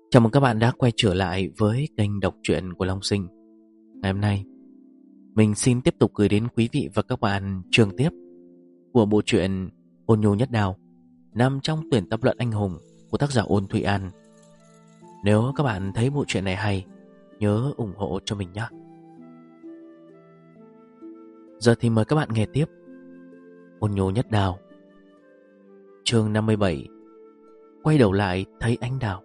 Chào mừng các bạn đã quay trở lại với kênh đọc truyện của Long Sinh. Ngày hôm nay, mình xin tiếp tục gửi đến quý vị và các bạn chương tiếp của bộ truyện Ôn Nhu Nhất Đào, nằm trong tuyển tập luận anh hùng của tác giả Ôn Thụy An. Nếu các bạn thấy bộ truyện này hay, nhớ ủng hộ cho mình nhé. Giờ thì mời các bạn nghe tiếp Ôn Nhu Nhất Đào, chương 57. Quay đầu lại thấy anh đào.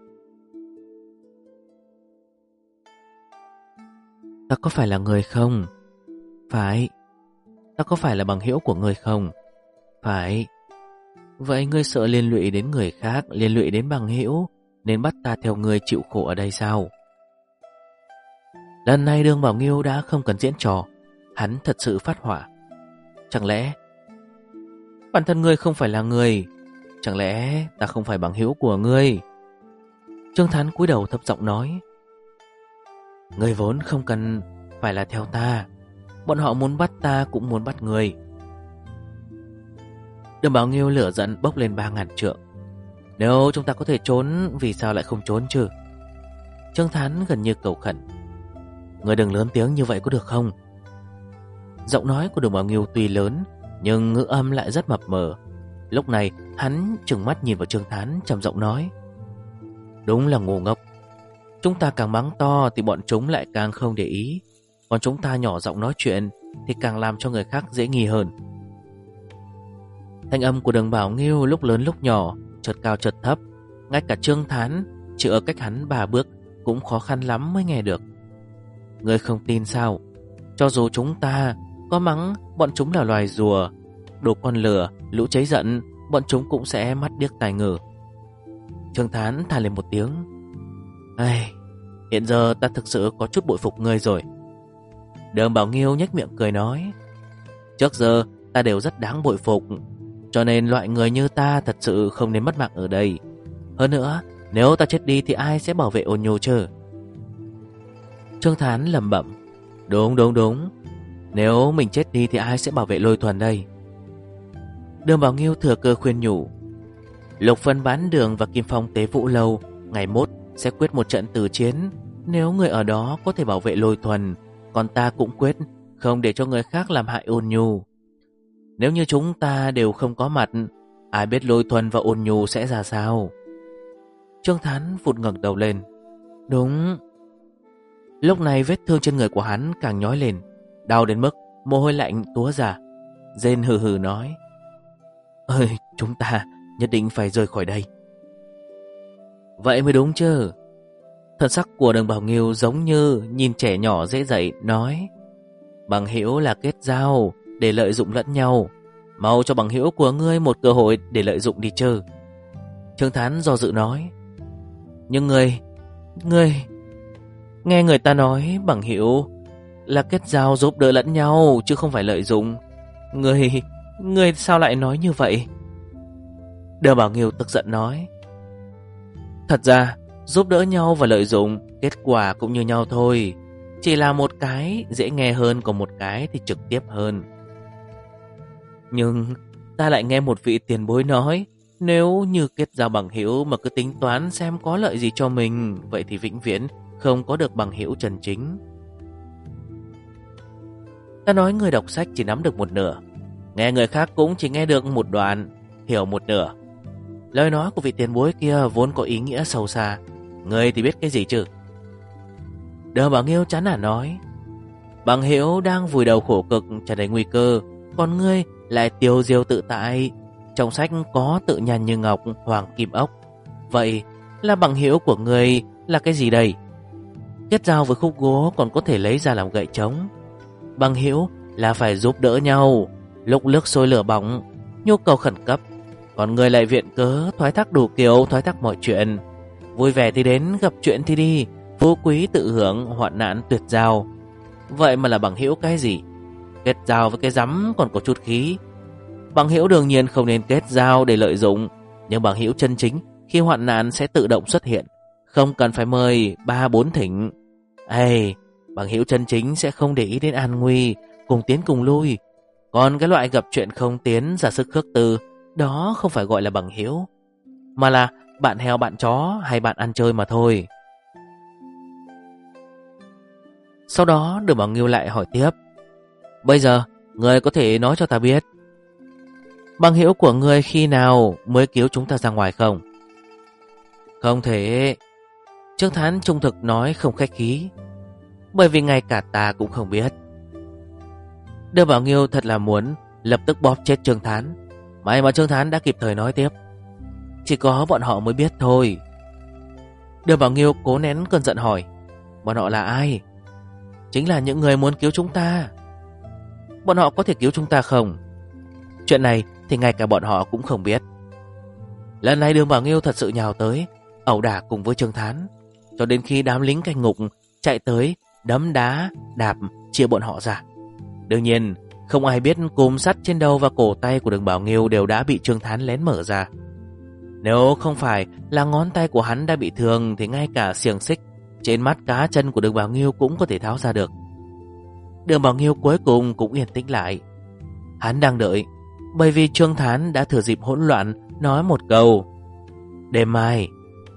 Ta có phải là người không? Phải. Ta có phải là bằng hữu của ngươi không? Phải. Vậy ngươi sợ liên lụy đến người khác, liên lụy đến bằng hữu, nên bắt ta theo ngươi chịu khổ ở đây sao? Lần này Đường Bảo Nghiêu đã không cần diễn trò, hắn thật sự phát hỏa. Chẳng lẽ bản thân ngươi không phải là người? Chẳng lẽ ta không phải bằng hữu của ngươi? Trương Thán cúi đầu thấp giọng nói: ngươi vốn không cần phải là theo ta, bọn họ muốn bắt ta cũng muốn bắt người. Đường Bảo Nghiêu lửa giận bốc lên 3000 trượng. Nếu chúng ta có thể trốn, vì sao lại không trốn chứ? Trương Thán gần như cầu khẩn: ngươi đừng lớn tiếng như vậy có được không? Giọng nói của Đường Bảo Nghiêu tuy lớn, nhưng ngữ âm lại rất mập mờ. Lúc này hắn trừng mắt nhìn vào Trương Thán, trầm giọng nói: đúng là ngu ngốc. Chúng ta càng mắng to thì bọn chúng lại càng không để ý, còn chúng ta nhỏ giọng nói chuyện thì càng làm cho người khác dễ nghi hơn. Thanh âm của Đường Bảo Nghiêu lúc lớn lúc nhỏ, chợt cao chợt thấp, ngay cả Trương Thán chỉ ở cách hắn 3 bước cũng khó khăn lắm mới nghe được. Ngươi không tin sao? Cho dù chúng ta có mắng bọn chúng là loài rùa, đồ con lửa, lũ cháy giận, bọn chúng cũng sẽ mắt điếc tai ngừ. Trương Thán than lên một tiếng: ai, hiện giờ ta thực sự có chút bội phục ngươi rồi. Đường Bảo Nghiêu nhếch miệng cười nói: trước giờ ta đều rất đáng bội phục, cho nên loại người như ta thật sự không nên mất mạng ở đây. Hơn nữa, nếu ta chết đi thì ai sẽ bảo vệ Ôn Nhu chứ? Trương Thán lẩm bẩm: đúng. Nếu mình chết đi thì ai sẽ bảo vệ Lôi Thuần đây? Đường Bảo Nghiêu thừa cơ khuyên nhủ: Lục Phân Bán Đường và Kim Phong Tế Vũ Lâu ngày mốt sẽ quyết một trận tử chiến. Nếu người ở đó có thể bảo vệ Lôi Thuần, còn ta cũng quyết không để cho người khác làm hại Ôn Nhu. Nếu như chúng ta đều không có mặt, ai biết Lôi Thuần và Ôn Nhu sẽ ra sao? Trương Thán vụt ngẩng đầu lên: đúng. Lúc này vết thương trên người của hắn càng nhói lên, đau đến mức mồ hôi lạnh túa ra. Rên hừ hừ nói: ơi, chúng ta nhất định phải rời khỏi đây. Vậy mới đúng chứ. Thân sắc của Đường Bảo Nghiêu giống như nhìn trẻ nhỏ dễ dạy, nói: bằng hữu là kết giao để lợi dụng lẫn nhau, mau cho bằng hữu của ngươi một cơ hội để lợi dụng đi chứ. Trương Thán do dự nói: nhưng ngươi nghe người ta nói bằng hữu là kết giao giúp đỡ lẫn nhau chứ không phải lợi dụng. Ngươi sao lại nói như vậy? Đường Bảo Nghiêu tức giận nói: thật ra giúp đỡ nhau và lợi dụng kết quả cũng như nhau thôi, chỉ là một cái dễ nghe hơn, còn một cái thì trực tiếp hơn. Nhưng ta lại nghe một vị tiền bối nói, nếu như kết giao bằng hữu mà cứ tính toán xem có lợi gì cho mình, vậy thì vĩnh viễn không có được bằng hữu chân chính. Ta nói người đọc sách chỉ nắm được một nửa, nghe người khác cũng chỉ nghe được một đoạn, hiểu một nửa. Lời nói của vị tiền bối kia vốn có ý nghĩa sâu xa, ngươi thì biết cái gì chứ? Đường Bảo Nghiêu chán nản nói: bằng hữu đang vùi đầu khổ cực tràn đầy nguy cơ, còn ngươi lại tiêu diêu tự tại. Trong sách có tự nhàn như ngọc, hoàng kim ốc. Vậy là bằng hữu của ngươi là cái gì đây? Kết giao với khúc gỗ còn có thể lấy ra làm gậy trống. Bằng hữu là phải giúp đỡ nhau lúc nước sôi lửa bỏng, nhu cầu khẩn cấp, còn người lại viện cớ thoái thác đủ kiểu, thoái thác mọi chuyện. Vui vẻ thì đến, gặp chuyện thì đi, phú quý tự hưởng, hoạn nạn tuyệt giao. Vậy mà là bằng hữu cái gì? Kết giao với cái rắm còn có chút khí. Bằng hữu đương nhiên không nên kết giao để lợi dụng, nhưng bằng hữu chân chính khi hoạn nạn sẽ tự động xuất hiện, không cần phải mời 3-4 thỉnh. Ê, bằng hữu chân chính sẽ không để ý đến an nguy, cùng tiến cùng lui. Còn cái loại gặp chuyện không tiến, ra sức khước từ, đó không phải gọi là bằng hữu, mà là bạn heo bạn chó hay bạn ăn chơi mà thôi. Sau đó Đường Bảo Nghiêu lại hỏi tiếp: Bây giờ ngươi có thể nói cho ta biết, bằng hữu của ngươi khi nào mới cứu chúng ta ra ngoài không? Không thể. Trương Thán trung thực nói không khách khí, bởi vì ngay cả ta cũng không biết. Đường Bảo Nghiêu thật là muốn lập tức bóp chết Trương Thán. May mà Trương Thán đã kịp thời nói tiếp: Chỉ có bọn họ mới biết thôi. Đường Bảo Nghiêu cố nén cơn giận hỏi: Bọn họ là ai? Chính là những người muốn cứu chúng ta. Bọn họ có thể cứu chúng ta không? Chuyện này thì ngay cả bọn họ cũng không biết. Lần này Đường Bảo Nghiêu thật sự nhào tới, ẩu đả cùng với Trương Thán, cho đến khi đám lính canh ngục chạy tới đấm đá đạp chia bọn họ ra. Đương nhiên không ai biết cùm sắt trên đầu và cổ tay của Đường Bảo Nghiêu đều đã bị Trương Thán lén mở ra. Nếu không phải là ngón tay của hắn đã bị thương thì ngay cả xiềng xích trên mắt cá chân của Đường Bảo Nghiêu cũng có thể tháo ra được. Đường Bảo Nghiêu cuối cùng cũng yên tĩnh lại. Hắn đang đợi, bởi vì Trương Thán đã thừa dịp hỗn loạn nói một câu: Đêm mai.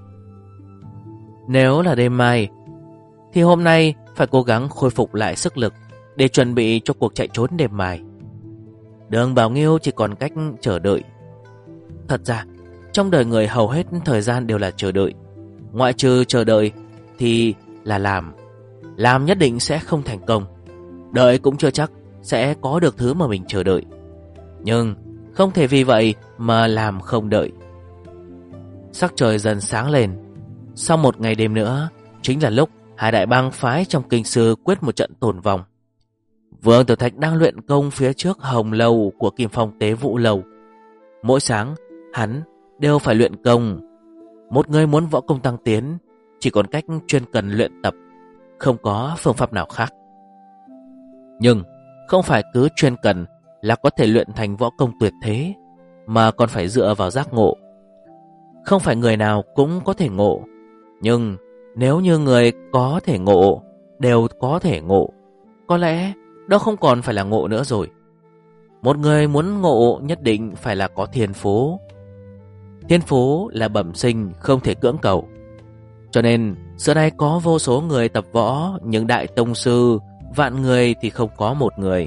Nếu là đêm mai thì hôm nay phải cố gắng khôi phục lại sức lực để chuẩn bị cho cuộc chạy trốn đêm mai. Đường Bảo Nghiêu chỉ còn cách chờ đợi. Thật ra trong đời người hầu hết thời gian đều là chờ đợi. Ngoại trừ chờ đợi thì là làm. Làm nhất định sẽ không thành công. Đợi cũng chưa chắc sẽ có được thứ mà mình chờ đợi. Nhưng không thể vì vậy mà làm không đợi. Sắc trời dần sáng lên. Sau một ngày đêm nữa chính là lúc hai đại bang phái trong kinh sư quyết một trận tồn vong. Vương Tiểu Thạch đang luyện công phía trước hồng lầu của Kim Phong Tế Vũ Lầu. Mỗi sáng hắn đều phải luyện công. Một người muốn võ công tăng tiến chỉ còn cách chuyên cần luyện tập, không có phương pháp nào khác. Nhưng không phải cứ chuyên cần là có thể luyện thành võ công tuyệt thế, mà còn phải dựa vào giác ngộ. Không phải người nào cũng có thể ngộ, nhưng nếu như người có thể ngộ đều có thể ngộ, có lẽ đó không còn phải là ngộ nữa rồi. Một người muốn ngộ nhất định phải là có thiên phú. Thiên phú là bẩm sinh, không thể cưỡng cầu. Cho nên xưa nay có vô số người tập võ, nhưng đại tông sư vạn người thì không có một người.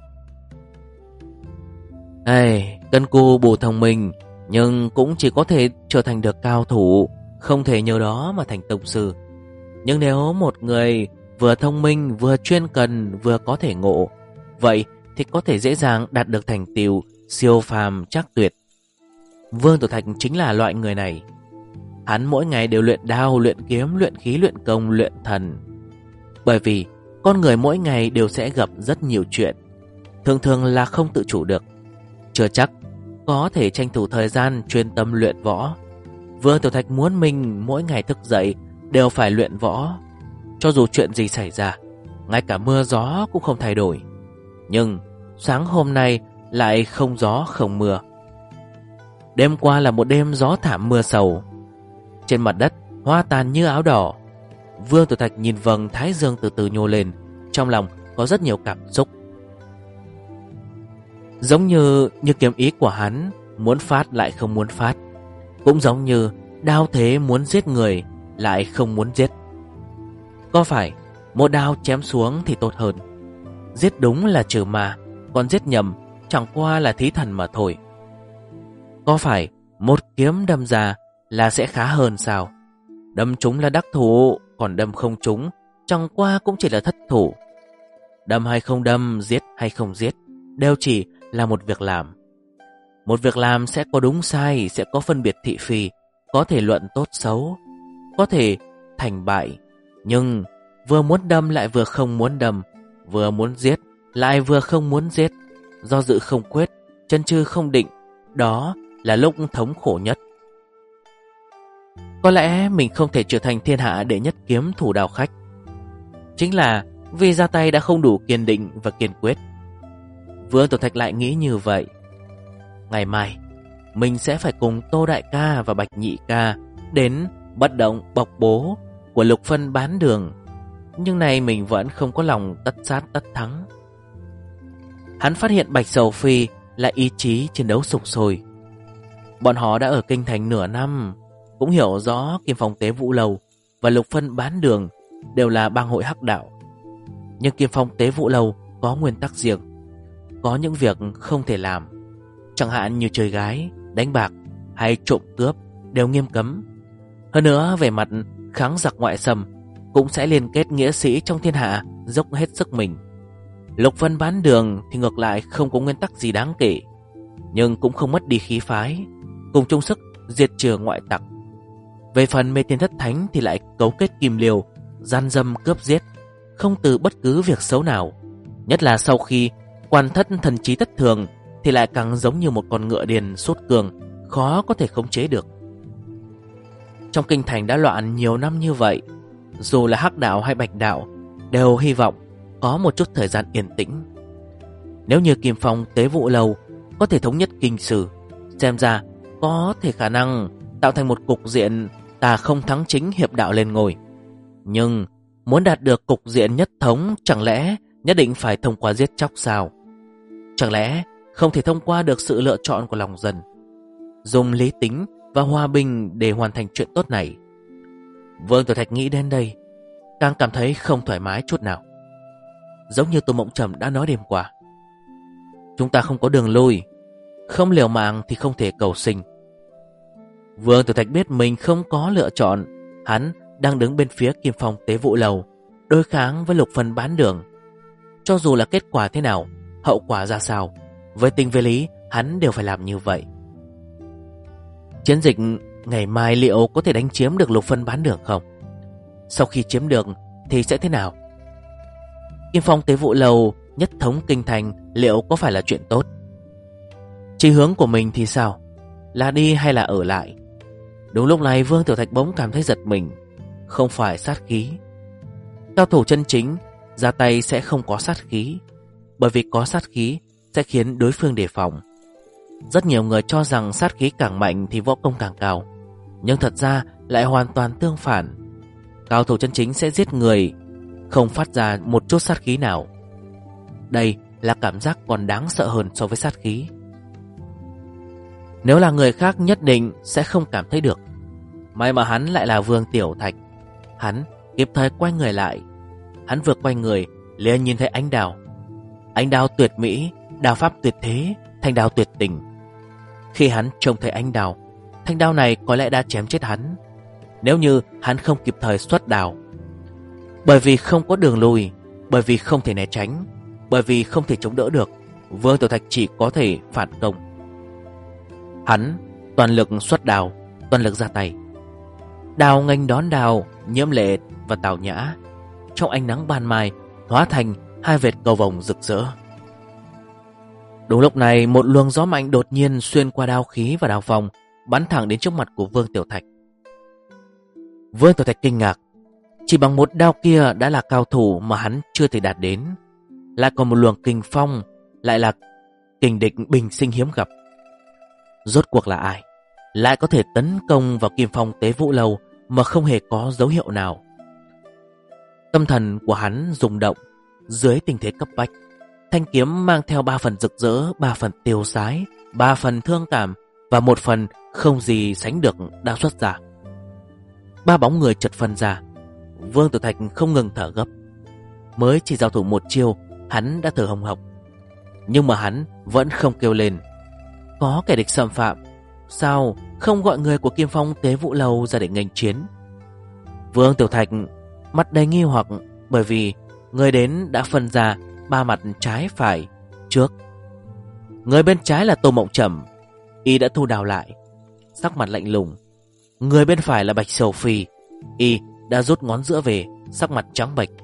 Cân cù bù thông minh, nhưng cũng chỉ có thể trở thành được cao thủ, không thể nhờ đó mà thành tông sư. Nhưng nếu một người vừa thông minh, vừa chuyên cần, vừa có thể ngộ, vậy thì có thể dễ dàng đạt được thành tựu siêu phàm trác tuyệt. Vương Tiểu Thạch chính là loại người này. Hắn mỗi ngày đều luyện đao, luyện kiếm, luyện khí, luyện công, luyện thần. Bởi vì con người mỗi ngày đều sẽ gặp rất nhiều chuyện, thường thường là không tự chủ được, chưa chắc có thể tranh thủ thời gian chuyên tâm luyện võ. Vương Tiểu Thạch muốn mình mỗi ngày thức dậy đều phải luyện võ, cho dù chuyện gì xảy ra, ngay cả mưa gió cũng không thay đổi. Nhưng sáng hôm nay lại không gió không mưa. Đêm qua là một đêm gió thảm mưa sầu. Trên mặt đất hoa tàn như áo đỏ. Vương Tiểu Thạch nhìn vầng thái dương từ từ nhô lên, trong lòng có rất nhiều cảm xúc. Giống như kiếm ý của hắn muốn phát lại không muốn phát, cũng giống như đao thế muốn giết người lại không muốn giết. Có phải một đao chém xuống thì tốt hơn? Giết đúng là trừ ma, còn giết nhầm chẳng qua là thí thần mà thôi. Có phải một kiếm đâm ra là sẽ khá hơn sao? Đâm trúng là đắc thủ, còn đâm không trúng chẳng qua cũng chỉ là thất thủ. Đâm hay không đâm, giết hay không giết đều chỉ là một việc làm. Một việc làm sẽ có đúng sai, sẽ có phân biệt thị phi, có thể luận tốt xấu, có thể thành bại. Nhưng vừa muốn đâm lại vừa không muốn đâm, vừa muốn giết lại vừa không muốn giết, do dự không quyết, chân chừ không định, đó là lúc thống khổ nhất. Có lẽ mình không thể trở thành thiên hạ đệ nhất kiếm thủ đao khách, chính là vì ra tay đã không đủ kiên định và kiên quyết. Vương Tiểu Thạch lại nghĩ như vậy. Ngày mai mình sẽ phải cùng Tô Đại Ca và Bạch Nhị Ca đến bất động bọc bố của Lục Phân bán đường. Nhưng này mình vẫn không có lòng tất sát tất thắng. Hắn phát hiện Bạch Sầu Phi là ý chí chiến đấu sục sôi. Bọn họ đã ở kinh thành nửa năm, cũng hiểu rõ Kim Phong Tế Vũ Lầu và Lục Phân Bán Đường đều là bang hội hắc đạo. Nhưng Kim Phong Tế Vũ Lầu có nguyên tắc riêng, có những việc không thể làm, chẳng hạn như chơi gái, đánh bạc hay trộm cướp đều nghiêm cấm. Hơn nữa về mặt kháng giặc ngoại xâm cũng sẽ liên kết nghĩa sĩ trong thiên hạ dốc hết sức mình. Lục Phân Bán Đường thì ngược lại không có nguyên tắc gì đáng kể, nhưng cũng không mất đi khí phái, cùng chung sức diệt trừ ngoại tặc. Về phần Mê Tiên Thất Thánh thì lại cấu kết kim liều, gian dâm cướp giết, không từ bất cứ việc xấu nào. Nhất là sau khi quan thất thần trí thất thường thì lại càng giống như một con ngựa điên sốt cường, khó có thể khống chế được. Trong kinh thành đã loạn nhiều năm như vậy, dù là hắc đạo hay bạch đạo đều hy vọng có một chút thời gian yên tĩnh. Nếu như Kim Phong Tế Vũ Lầu có thể thống nhất kinh sử, xem ra có thể khả năng tạo thành một cục diện tà không thắng chính hiệp đạo lên ngôi. Nhưng muốn đạt được cục diện nhất thống, chẳng lẽ nhất định phải thông qua giết chóc sao? Chẳng lẽ không thể thông qua được sự lựa chọn của lòng dân, dùng lý tính và hòa bình để hoàn thành chuyện tốt này? Vương Tiểu Thạch nghĩ đến đây, càng cảm thấy không thoải mái chút nào. Giống như Tô Mộng Trầm đã nói đêm qua, chúng ta không có đường lui, không liều mạng thì không thể cầu sinh. Vương Tiểu Thạch biết mình không có lựa chọn. Hắn đang đứng bên phía Kim Phong Tế Vũ Lầu, đối kháng với Lục Phân Bán Đường. Cho dù là kết quả thế nào, hậu quả ra sao, với tình với lý hắn đều phải làm như vậy. Chiến dịch ngày mai liệu có thể đánh chiếm được Lục Phân Bán Đường không? Sau khi chiếm được thì sẽ thế nào? Kim Phong Tế Vũ Lầu nhất thống kinh thành liệu có phải là chuyện tốt? Chí hướng của mình thì sao? Là đi hay là ở lại? Đúng lúc này Vương Tiểu Thạch bỗng cảm thấy giật mình. Không phải sát khí. Cao thủ chân chính ra tay sẽ không có sát khí, bởi vì có sát khí sẽ khiến đối phương đề phòng. Rất nhiều người cho rằng sát khí càng mạnh thì võ công càng cao, nhưng thật ra lại hoàn toàn tương phản. Cao thủ chân chính sẽ giết người, không phát ra một chút sát khí nào. Đây là cảm giác còn đáng sợ hơn so với sát khí. Nếu là người khác nhất định sẽ không cảm thấy được. May mà hắn lại là Vương Tiểu Thạch. Hắn kịp thời quay người lại. Hắn vừa quay người liền nhìn thấy ánh đao. Ánh đao tuyệt mỹ, đao pháp tuyệt thế, thanh đao tuyệt tình. Khi hắn trông thấy ánh đao, thanh đao này có lẽ đã chém chết hắn, nếu như hắn không kịp thời xuất đao. Bởi vì không có đường lui, bởi vì không thể né tránh, bởi vì không thể chống đỡ được, Vương Tiểu Thạch chỉ có thể phản công. Hắn toàn lực xuất đao, toàn lực ra tay. Đao nghênh đón đao, Nhiễm Lệ và Tào Nhã trong ánh nắng ban mai hóa thành hai vệt cầu vồng rực rỡ. Đúng lúc này, một luồng gió mạnh đột nhiên xuyên qua đao khí và đao phong, bắn thẳng đến trước mặt của Vương Tiểu Thạch. Vương Tiểu Thạch kinh ngạc, chỉ bằng một đao kia đã là cao thủ mà hắn chưa thể đạt đến, lại còn một luồng kình phong, lại là kình địch bình sinh hiếm gặp. Rốt cuộc là ai lại có thể tấn công vào Kim Phong Tế Vũ Lầu mà không hề có dấu hiệu nào? Tâm thần của hắn rung động. Dưới tình thế cấp bách, thanh kiếm mang theo 3 phần rực rỡ, 3 phần tiêu sái, 3 phần thương cảm và 1 phần không gì sánh được đã xuất ra. 3 bóng người chợt phân ra. Vương Tiểu Thạch không ngừng thở gấp. Mới chỉ giao thủ một chiêu, hắn đã thở hồng hộc. Nhưng mà hắn vẫn không kêu lên. Có kẻ địch xâm phạm, sao không gọi người của Kim Phong Tế Vũ Lầu ra để nghênh chiến? Vương Tiểu Thạch mặt đầy nghi hoặc, bởi vì người đến đã phân ra 3 mặt trái phải. Trước, người bên trái là Tô Mộng Trầm, y đã thu đào lại, sắc mặt lạnh lùng. Người bên phải là Bạch Sầu Phi, y đã rút ngón giữa về, sắc mặt trắng bệch.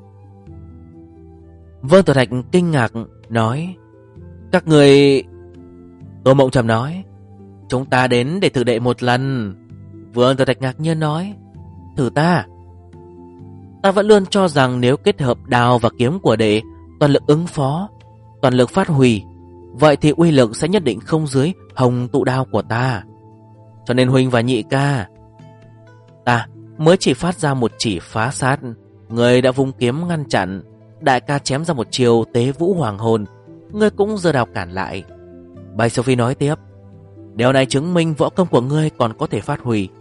Vương Tiểu Thạch kinh ngạc nói: các người... Tô Mộng Trầm nói: chúng ta đến để thử đệ một lần. Vương Tiểu Thạch ngạc nhiên nói: thử ta? Ta vẫn luôn cho rằng nếu kết hợp đao và kiếm của đệ, toàn lực ứng phó, toàn lực phát huy, vậy thì uy lực sẽ nhất định không dưới hồng tụ đao của ta. Cho nên huynh và nhị ca, ta mới chỉ phát ra một chỉ phá sát, người đã vung kiếm ngăn chặn. Đại ca chém ra một chiều Tế Vũ Hoàng Hồn, ngươi cũng giơ đao cản lại. Bạch Sophie nói tiếp: điều này chứng minh võ công của ngươi còn có thể phát huy,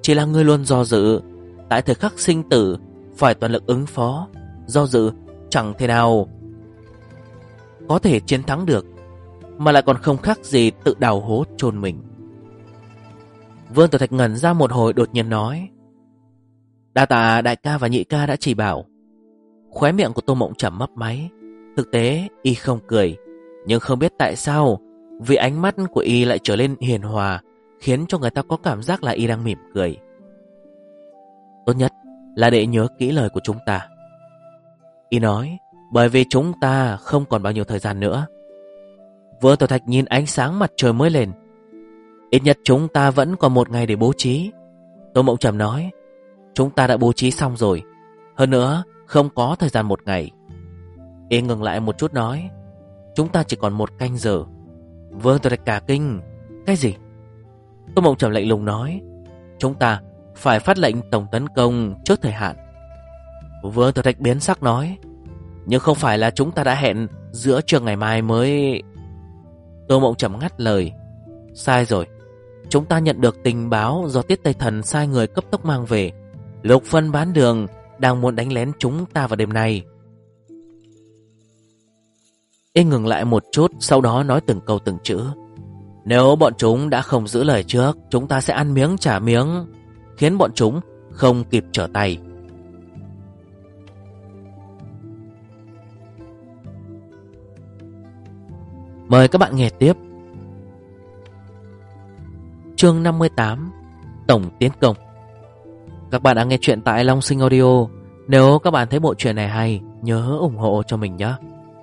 chỉ là ngươi luôn do dự. Tại thời khắc sinh tử phải toàn lực ứng phó, do dự chẳng thể nào có thể chiến thắng được, mà lại còn không khác gì tự đào hố chôn mình. Vương Tiểu Thạch ngẩn ra một hồi, đột nhiên nói: đa tạ đại ca và nhị ca đã chỉ bảo. Khóe miệng của Tô Mộng Trầm mấp máy. Thực tế y không cười, nhưng không biết tại sao vì ánh mắt của y lại trở lên hiền hòa, khiến cho người ta có cảm giác là y đang mỉm cười. Tốt nhất là để nhớ kỹ lời của chúng ta, y nói, bởi vì chúng ta không còn bao nhiêu thời gian nữa. Vương Tiểu Thạch nhìn ánh sáng mặt trời mới lên. Ít nhất chúng ta vẫn còn một ngày để bố trí. Tô Mộng Trầm nói: chúng ta đã bố trí xong rồi, hơn nữa không có thời gian một ngày. Y ngừng lại một chút nói: chúng ta chỉ còn 1 canh giờ. Vương Tiểu Thạch cả kinh: cái gì? Tô Mộng Trầm lạnh lùng nói: chúng ta phải phát lệnh tổng tấn công trước thời hạn. Vương Tiểu Thạch biến sắc nói: nhưng không phải là chúng ta đã hẹn giữa trưa ngày mai mới... Tô Mộng Trầm ngắt lời: sai rồi. Chúng ta nhận được tình báo do Tiết Tây Thần sai người cấp tốc mang về. Lục Phân Bán Đường đang muốn đánh lén chúng ta vào đêm nay. Y ngừng lại một chút, sau đó nói từng câu từng chữ: nếu bọn chúng đã không giữ lời trước, chúng ta sẽ ăn miếng trả miếng, khiến bọn chúng không kịp trở tay. Mời các bạn nghe tiếp. Chương 58: Tổng tiến công. Các bạn đang nghe chuyện tại Long Sinh Audio. Nếu các bạn thấy bộ truyện này hay, nhớ ủng hộ cho mình nhé.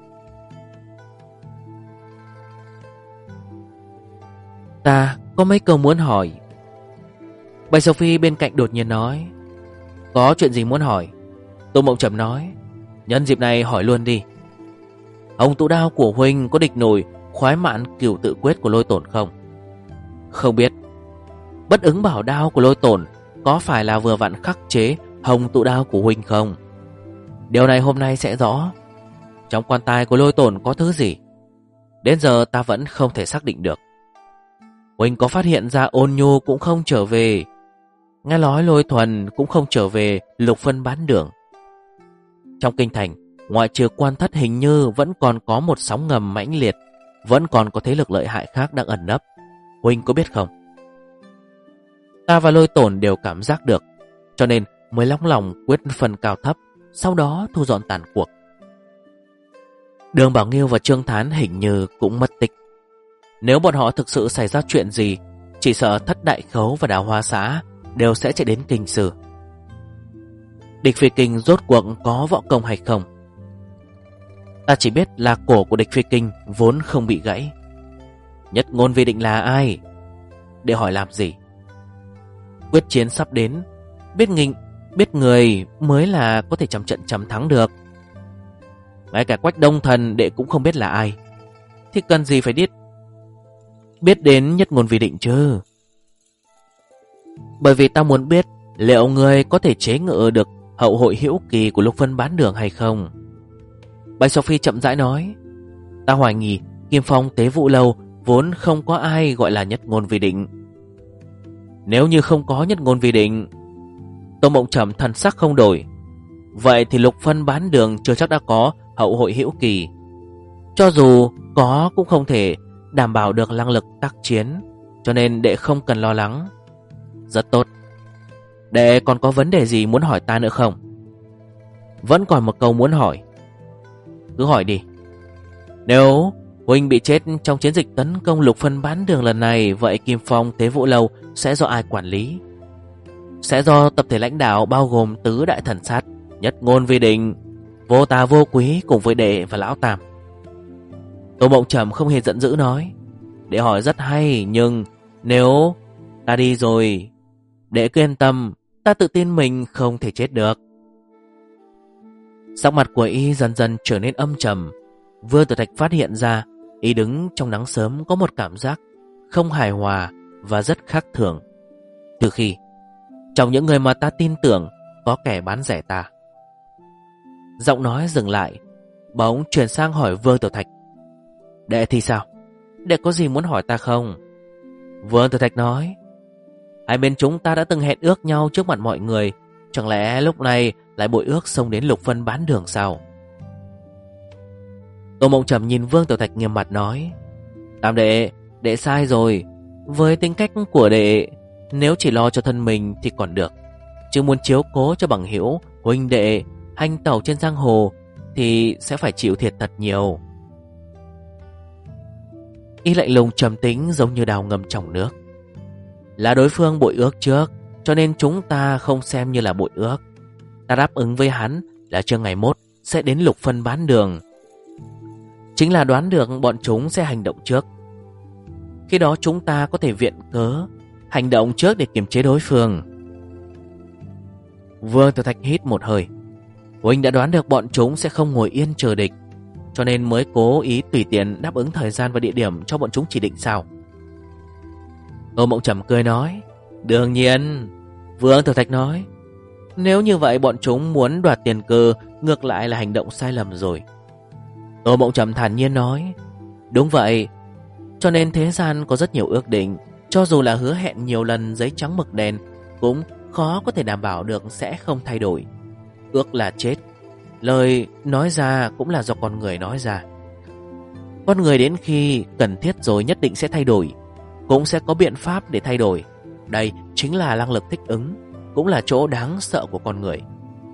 Ta có mấy câu muốn hỏi. Bạch Sophie bên cạnh đột nhiên nói: có chuyện gì muốn hỏi? Tô Mộng Trầm nói: nhân dịp này hỏi luôn đi. Hồng tụ đao của huynh có địch nổi khoái mạn cửu tự quyết của Lôi Tổn không? Không biết. Bất ứng bảo đao của Lôi Tổn có phải là vừa vặn khắc chế hồng tụ đao của huynh không? Điều này hôm nay sẽ rõ. Trong quan tài của Lôi Tổn có thứ gì? Đến giờ ta vẫn không thể xác định được. Huynh có phát hiện ra Ôn Nhu cũng không trở về, nghe nói Lôi Thuần cũng không trở về Lục Phân Bán Đường. Trong kinh thành, ngoại trừ Quan Thất hình như vẫn còn có một sóng ngầm mãnh liệt, vẫn còn có thế lực lợi hại khác đang ẩn nấp. Huynh có biết không? Ta và Lôi Tổn đều cảm giác được, cho nên mới nóng lòng quyết phân cao thấp, sau đó thu dọn tàn cuộc. Đường Bảo Nghiêu và Trương Thán hình như cũng mất tích. Nếu bọn họ thực sự xảy ra chuyện gì, chỉ sợ Thất Đại Khấu và Đào Hoa Xã đều sẽ chạy đến Kinh Sư. Địch Phi Kinh rốt cuộc có võ công hay không? Ta chỉ biết là cổ của Địch Phi Kinh vốn không bị gãy. Nhất Ngôn Vi Định là ai? Để hỏi làm gì? Quyết chiến sắp đến, biết người mới là có thể trăm trận trăm thắng được. Ngay cả Quách Đông Thần đệ cũng không biết là ai, thì cần gì phải biết đến Nhất Ngôn Vi Định chứ? Bởi vì ta muốn biết liệu người có thể chế ngự được hậu hội hữu kỳ của Lục Phân Bán Đường hay không. Bạch Sophie chậm rãi nói: ta hoài nghi Kim Phong Tế Vụ Lâu vốn không có ai gọi là Nhất Ngôn Vi Định. Nếu như không có Nhất Ngôn Vi Định, Tô Mộng Trầm thần sắc không đổi, vậy thì Lục Phân Bán Đường chưa chắc đã có hậu hội hữu kỳ. Cho dù có cũng không thể đảm bảo được năng lực tác chiến, cho nên đệ không cần lo lắng. Rất tốt. Đệ còn có vấn đề gì muốn hỏi ta nữa không? Vẫn còn một câu muốn hỏi. Cứ hỏi đi. Nếu huynh bị chết trong chiến dịch tấn công Lục Phân Bán Đường lần này, vậy Kim Phong Tế Vụ Lâu sẽ do ai quản lý? Sẽ do tập thể lãnh đạo bao gồm Tứ Đại Thần Sát, Nhất Ngôn Vi Định, Vô Tà Vô Quý cùng với đệ và Lão Tam. Tô Mộng Trầm không hề giận dữ nói: đệ hỏi rất hay, nhưng nếu ta đi rồi, đệ cứ yên tâm, ta tự tin mình không thể chết được. Sắc mặt của y dần dần trở nên âm trầm. Vương Tử Thạch phát hiện ra y đứng trong nắng sớm có một cảm giác không hài hòa và rất khác thường. Từ khi trong những người mà ta tin tưởng có kẻ bán rẻ ta. Giọng nói dừng lại, bỗng chuyển sang hỏi Vương Tử Thạch: đệ thì sao? Đệ có gì muốn hỏi ta không? Vương Tử Thạch nói: Hai bên chúng ta đã từng hẹn ước nhau trước mặt mọi người, chẳng lẽ lúc này lại bội ước xông đến Lục Vân bán đường sao? Tô Mộng Trầm nhìn Vương Tiểu Thạch nghiêm mặt nói: Tam đệ, đệ sai rồi. Với tính cách của đệ, nếu chỉ lo cho thân mình thì còn được, chứ muốn chiếu cố cho bằng hữu, huynh đệ, hành tẩu trên giang hồ thì sẽ phải chịu thiệt thật nhiều. Y lạnh lùng trầm tĩnh giống như đào ngầm trong nước. Là đối phương bội ước trước, cho nên chúng ta không xem như là bội ước. Ta đáp ứng với hắn là chưa ngày mốt sẽ đến Lục Vân bán đường. Chính là đoán được bọn chúng sẽ hành động trước. Khi đó chúng ta có thể viện cớ hành động trước để kiềm chế đối phương. Vương Tiểu Thạch hít một hơi. Huynh đã đoán được bọn chúng sẽ không ngồi yên chờ địch, cho nên mới cố ý tùy tiện đáp ứng thời gian và địa điểm cho bọn chúng chỉ định sao? Tô Mộng Trầm cười nói: Đương nhiên. Vương Tiểu Thạch nói: Nếu như vậy bọn chúng muốn đoạt tiền cơ, ngược lại là hành động sai lầm rồi. Tô Mộng Trầm thản nhiên nói: Đúng vậy. Cho nên thế gian có rất nhiều ước định, cho dù là hứa hẹn nhiều lần giấy trắng mực đen, cũng khó có thể đảm bảo được sẽ không thay đổi. Ước là chết, lời nói ra cũng là do con người nói ra. Con người đến khi cần thiết rồi nhất định sẽ thay đổi, cũng sẽ có biện pháp để thay đổi. Đây chính là năng lực thích ứng, cũng là chỗ đáng sợ của con người.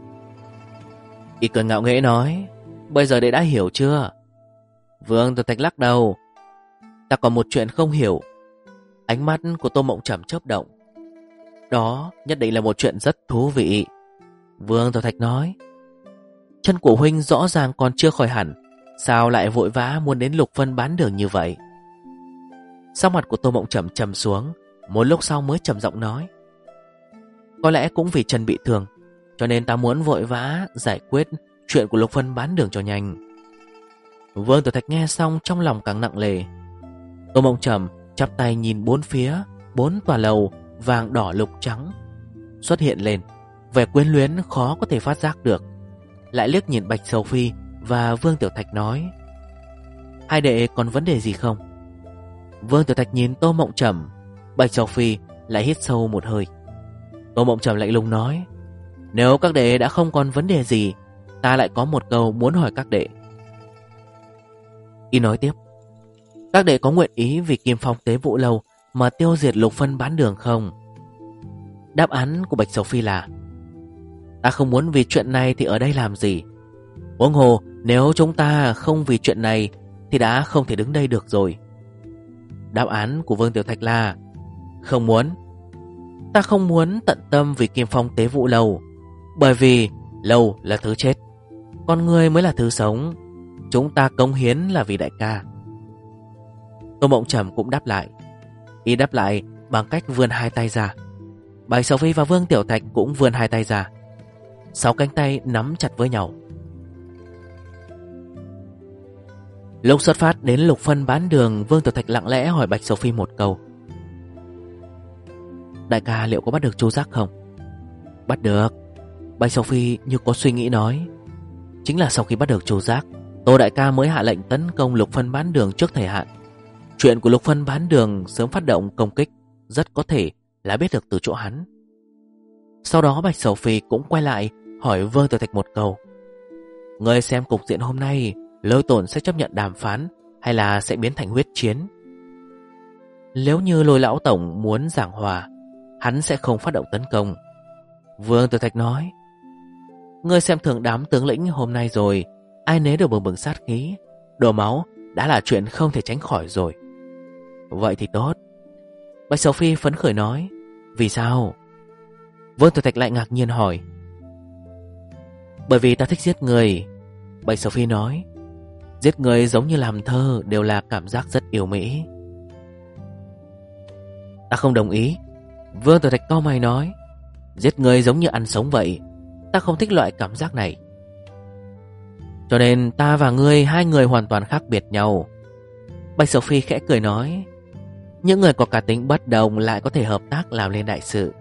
Y cười ngạo nghễ nói: Bây giờ đệ đã hiểu chưa? Vương Tiểu Thạch lắc đầu: Ta còn một chuyện không hiểu. Ánh mắt của Tô Mộng Trầm chớp động. Đó nhất định là một chuyện rất thú vị. Vương Tiểu Thạch nói: Chân của huynh rõ ràng còn chưa khỏi hẳn, sao lại vội vã muốn đến Lục Vân bán đường như vậy? Sắc mặt của Tô Mộng Trầm trầm xuống, một lúc sau mới trầm giọng nói: Có lẽ cũng vì chân bị thương, cho nên ta muốn vội vã giải quyết chuyện của Lục Vân bán đường cho nhanh. Vương Tiểu Thạch nghe xong trong lòng càng nặng nề. Tô Mộng Trầm chắp tay nhìn bốn phía, 4 tòa lầu vàng đỏ lục trắng xuất hiện lên, vẻ quyến luyến khó có thể phát giác được. Lại liếc nhìn Bạch Sầu Phi và Vương Tiểu Thạch nói: Hai đệ còn vấn đề gì không? Vương Tiểu Thạch nhìn Tô Mộng Trầm, Bạch Sầu Phi lại hít sâu một hơi. Tô Mộng Trầm lạnh lùng nói: Nếu các đệ đã không còn vấn đề gì, ta lại có một câu muốn hỏi các đệ. Y nói tiếp: Các đệ có nguyện ý vì Kim Phong Tế Vũ Lâu mà tiêu diệt Lục Vân bán đường không? Đáp án của Bạch Sầu Phi là: Ta không muốn vì chuyện này thì ở đây làm gì. Huống hồ nếu chúng ta không vì chuyện này thì đã không thể đứng đây được rồi. Đáp án của Vương Tiểu Thạch là: Không muốn. Ta không muốn tận tâm vì Kim Phong Tế Vũ Lâu, bởi vì lâu là thứ chết, con người mới là thứ sống. Chúng ta cống hiến là vì đại ca. Tô Mộng Trầm cũng đáp lại. Y đáp lại bằng cách vươn hai tay ra. Bạch Sầu Phi và Vương Tiểu Thạch cũng vươn hai tay ra, 6 cánh tay nắm chặt với nhau. Lúc xuất phát đến Lục Vân bán đường, Vương Tiểu Thạch lặng lẽ hỏi Bạch Sầu Phi một câu: Đại ca liệu có bắt được Chu Giác không? Bắt được. Bạch Sầu Phi như có suy nghĩ nói: Chính là sau khi bắt được Chu Giác, Tô đại ca mới hạ lệnh tấn công Lục Vân bán đường trước thời hạn. Chuyện của Lục Vân bán đường sớm phát động công kích rất có thể là biết được từ chỗ hắn. Sau đó Bạch Sầu Phi cũng quay lại hỏi Vương Tiểu Thạch một câu: Ngươi xem cục diện hôm nay, Lôi Tổn sẽ chấp nhận đàm phán hay là sẽ biến thành huyết chiến? Nếu như Lôi lão tổng muốn giảng hòa, hắn sẽ không phát động tấn công. Vương Tiểu Thạch nói: Ngươi xem thường đám tướng lĩnh hôm nay rồi, ai nấy đều bừng bừng sát khí, đổ máu đã là chuyện không thể tránh khỏi rồi. Vậy thì tốt. Bạch Sầu Phi phấn khởi nói: Vì sao? Vương Tiểu Thạch lại ngạc nhiên hỏi: Bởi vì ta thích giết người. Bạch Sầu Phi nói: Giết người giống như làm thơ, đều là cảm giác rất yêu mỹ. Ta không đồng ý. Vương Tiểu Thạch cau mày nói: Giết người giống như ăn sống vậy, ta không thích loại cảm giác này. Cho nên ta và ngươi, hai người hoàn toàn khác biệt nhau. Bạch Sầu Phi khẽ cười nói: Những người có cá tính bất đồng lại có thể hợp tác làm lên đại sự.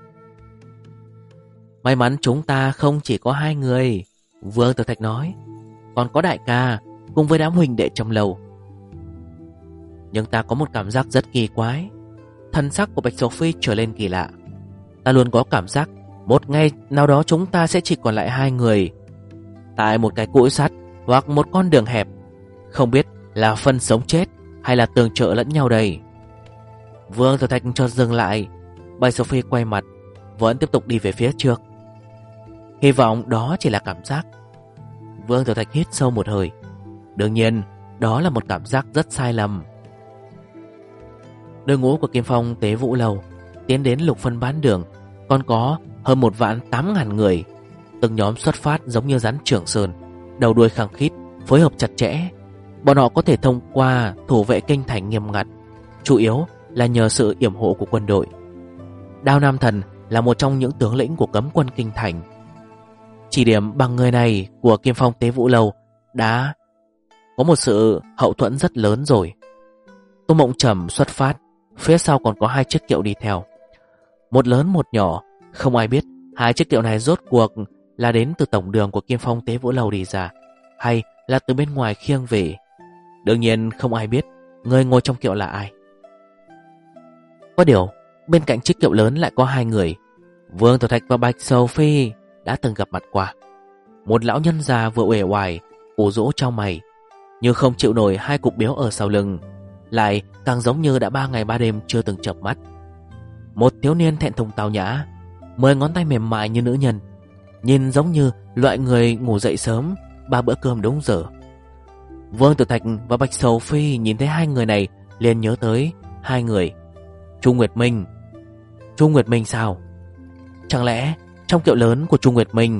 May mắn chúng ta không chỉ có hai người, Vương Tiểu Thạch nói, còn có đại ca cùng với đám huynh đệ trong lầu. Nhưng ta có một cảm giác rất kỳ quái. Thân sắc của Bạch Sophie trở lên kỳ lạ. Ta luôn có cảm giác một ngày nào đó chúng ta sẽ chỉ còn lại hai người, tại một cái cũi sắt hoặc một con đường hẹp. Không biết là phân sống chết hay là tương trợ lẫn nhau đây. Vương Tiểu Thạch cho dừng lại. Bạch Sophie quay mặt, vẫn tiếp tục đi về phía trước. Hy vọng đó chỉ là cảm giác. Vương Tiểu Thạch hít sâu một hơi. Đương nhiên đó là một cảm giác rất sai lầm. Đội ngũ của Kim Phong Tế Vũ Lâu tiến đến Lục Phân Bán Đường còn có hơn 1.800.000 người. Từng nhóm xuất phát giống như rắn trưởng sơn, đầu đuôi khăng khít, phối hợp chặt chẽ. Bọn họ có thể thông qua thủ vệ kinh thành nghiêm ngặt, chủ yếu là nhờ sự yểm hộ của quân đội. Đao Nam Thần là một trong những tướng lĩnh của cấm quân kinh thành. Chỉ điểm bằng người này của Kim Phong Tế Vũ Lâu đã có một sự hậu thuẫn rất lớn rồi. Tô Mộng Trầm xuất phát, phía sau còn có 2 chiếc kiệu đi theo, một lớn một nhỏ. Không ai biết 2 chiếc kiệu này rốt cuộc là đến từ tổng đường của Kim Phong Tế Vũ Lâu đi ra, hay là từ bên ngoài khiêng về. Đương nhiên không ai biết người ngồi trong kiệu là ai. Có điều bên cạnh chiếc kiệu lớn lại có 2 người. Vương Tiểu Thạch và Bạch Sophie đã từng gặp mặt qua. Một lão nhân già vừa uể oải, ủ rũ chau mày, như không chịu nổi 2 cục biếu ở sau lưng, lại càng giống như đã 3 ngày 3 đêm chưa từng chợp mắt. Một thiếu niên thẹn thùng tao nhã, 10 ngón tay mềm mại như nữ nhân, nhìn giống như loại người ngủ dậy sớm 3 bữa cơm đúng giờ. Vương Tiểu Thạch và Bạch Sophie nhìn thấy 2 người này liền nhớ tới 2 người. Chu Nguyệt Minh. Chu Nguyệt Minh sao? Chẳng lẽ trong kiệu lớn của Chu Nguyệt Minh,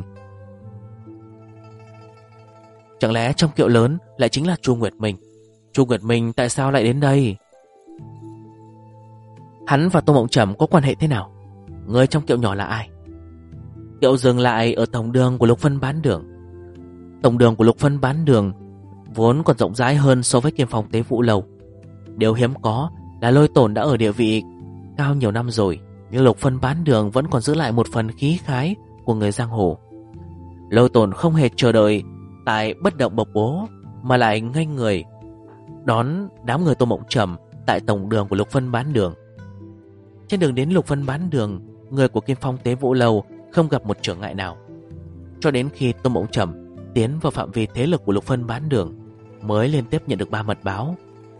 chẳng lẽ trong kiệu lớn lại chính là Chu Nguyệt Minh? Chu Nguyệt Minh tại sao lại đến đây? Hắn và Tô Mộng Trầm có quan hệ thế nào? Người trong kiệu nhỏ là ai? Kiệu dừng lại ở tổng đường của Lục Phân Bán Đường. Tổng đường của Lục Phân Bán Đường vốn còn rộng rãi hơn so với Kim Phong Tế Vũ Lâu. Điều hiếm có là Lôi Tổn đã ở địa vị cao nhiều năm rồi, nhưng Lục Phân Bán Đường vẫn còn giữ lại một phần khí khái của người giang hồ. Lôi Tổn không hề chờ đợi tại bất động bộc bố, mà lại ngây người đón đám người Tô Mộng Trầm tại tổng đường của Lục Phân Bán Đường. Trên đường đến Lục Phân Bán Đường, người của Kim Phong Tế Vũ Lâu không gặp một trở ngại nào. Cho đến khi Tô Mộng Trầm tiến vào phạm vi thế lực của Lục Phân Bán Đường, mới liên tiếp nhận được 3 mật báo.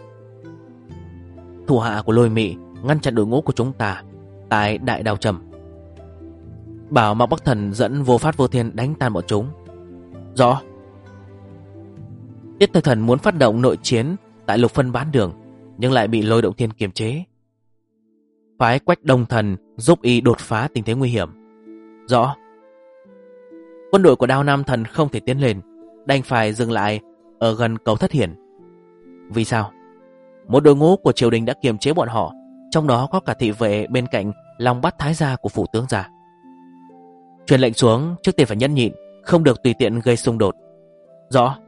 Thủ hạ của Lôi Mị ngăn chặn đội ngũ của chúng ta tại Đại Đào Trầm, bảo Mạc Bắc Thần dẫn Vô Phát Vô Thiên đánh tan bọn chúng. Rõ. Tiết Thời Thần muốn phát động nội chiến tại Lục Phân Bán Đường, nhưng lại bị Lôi Động Thiên kiềm chế. Phái Quách Đông Thần giúp y đột phá tình thế nguy hiểm. Rõ. Quân đội của Đao Nam Thần không thể tiến lên, đành phải dừng lại ở gần cầu Thất Hiển. Vì sao? Một đội ngũ của triều đình đã kiềm chế bọn họ, trong đó có cả thị vệ bên cạnh Long Bát Thái gia của phủ tướng gia. Truyền lệnh xuống, trước tiên phải nhẫn nhịn, không được tùy tiện gây xung đột. Rõ.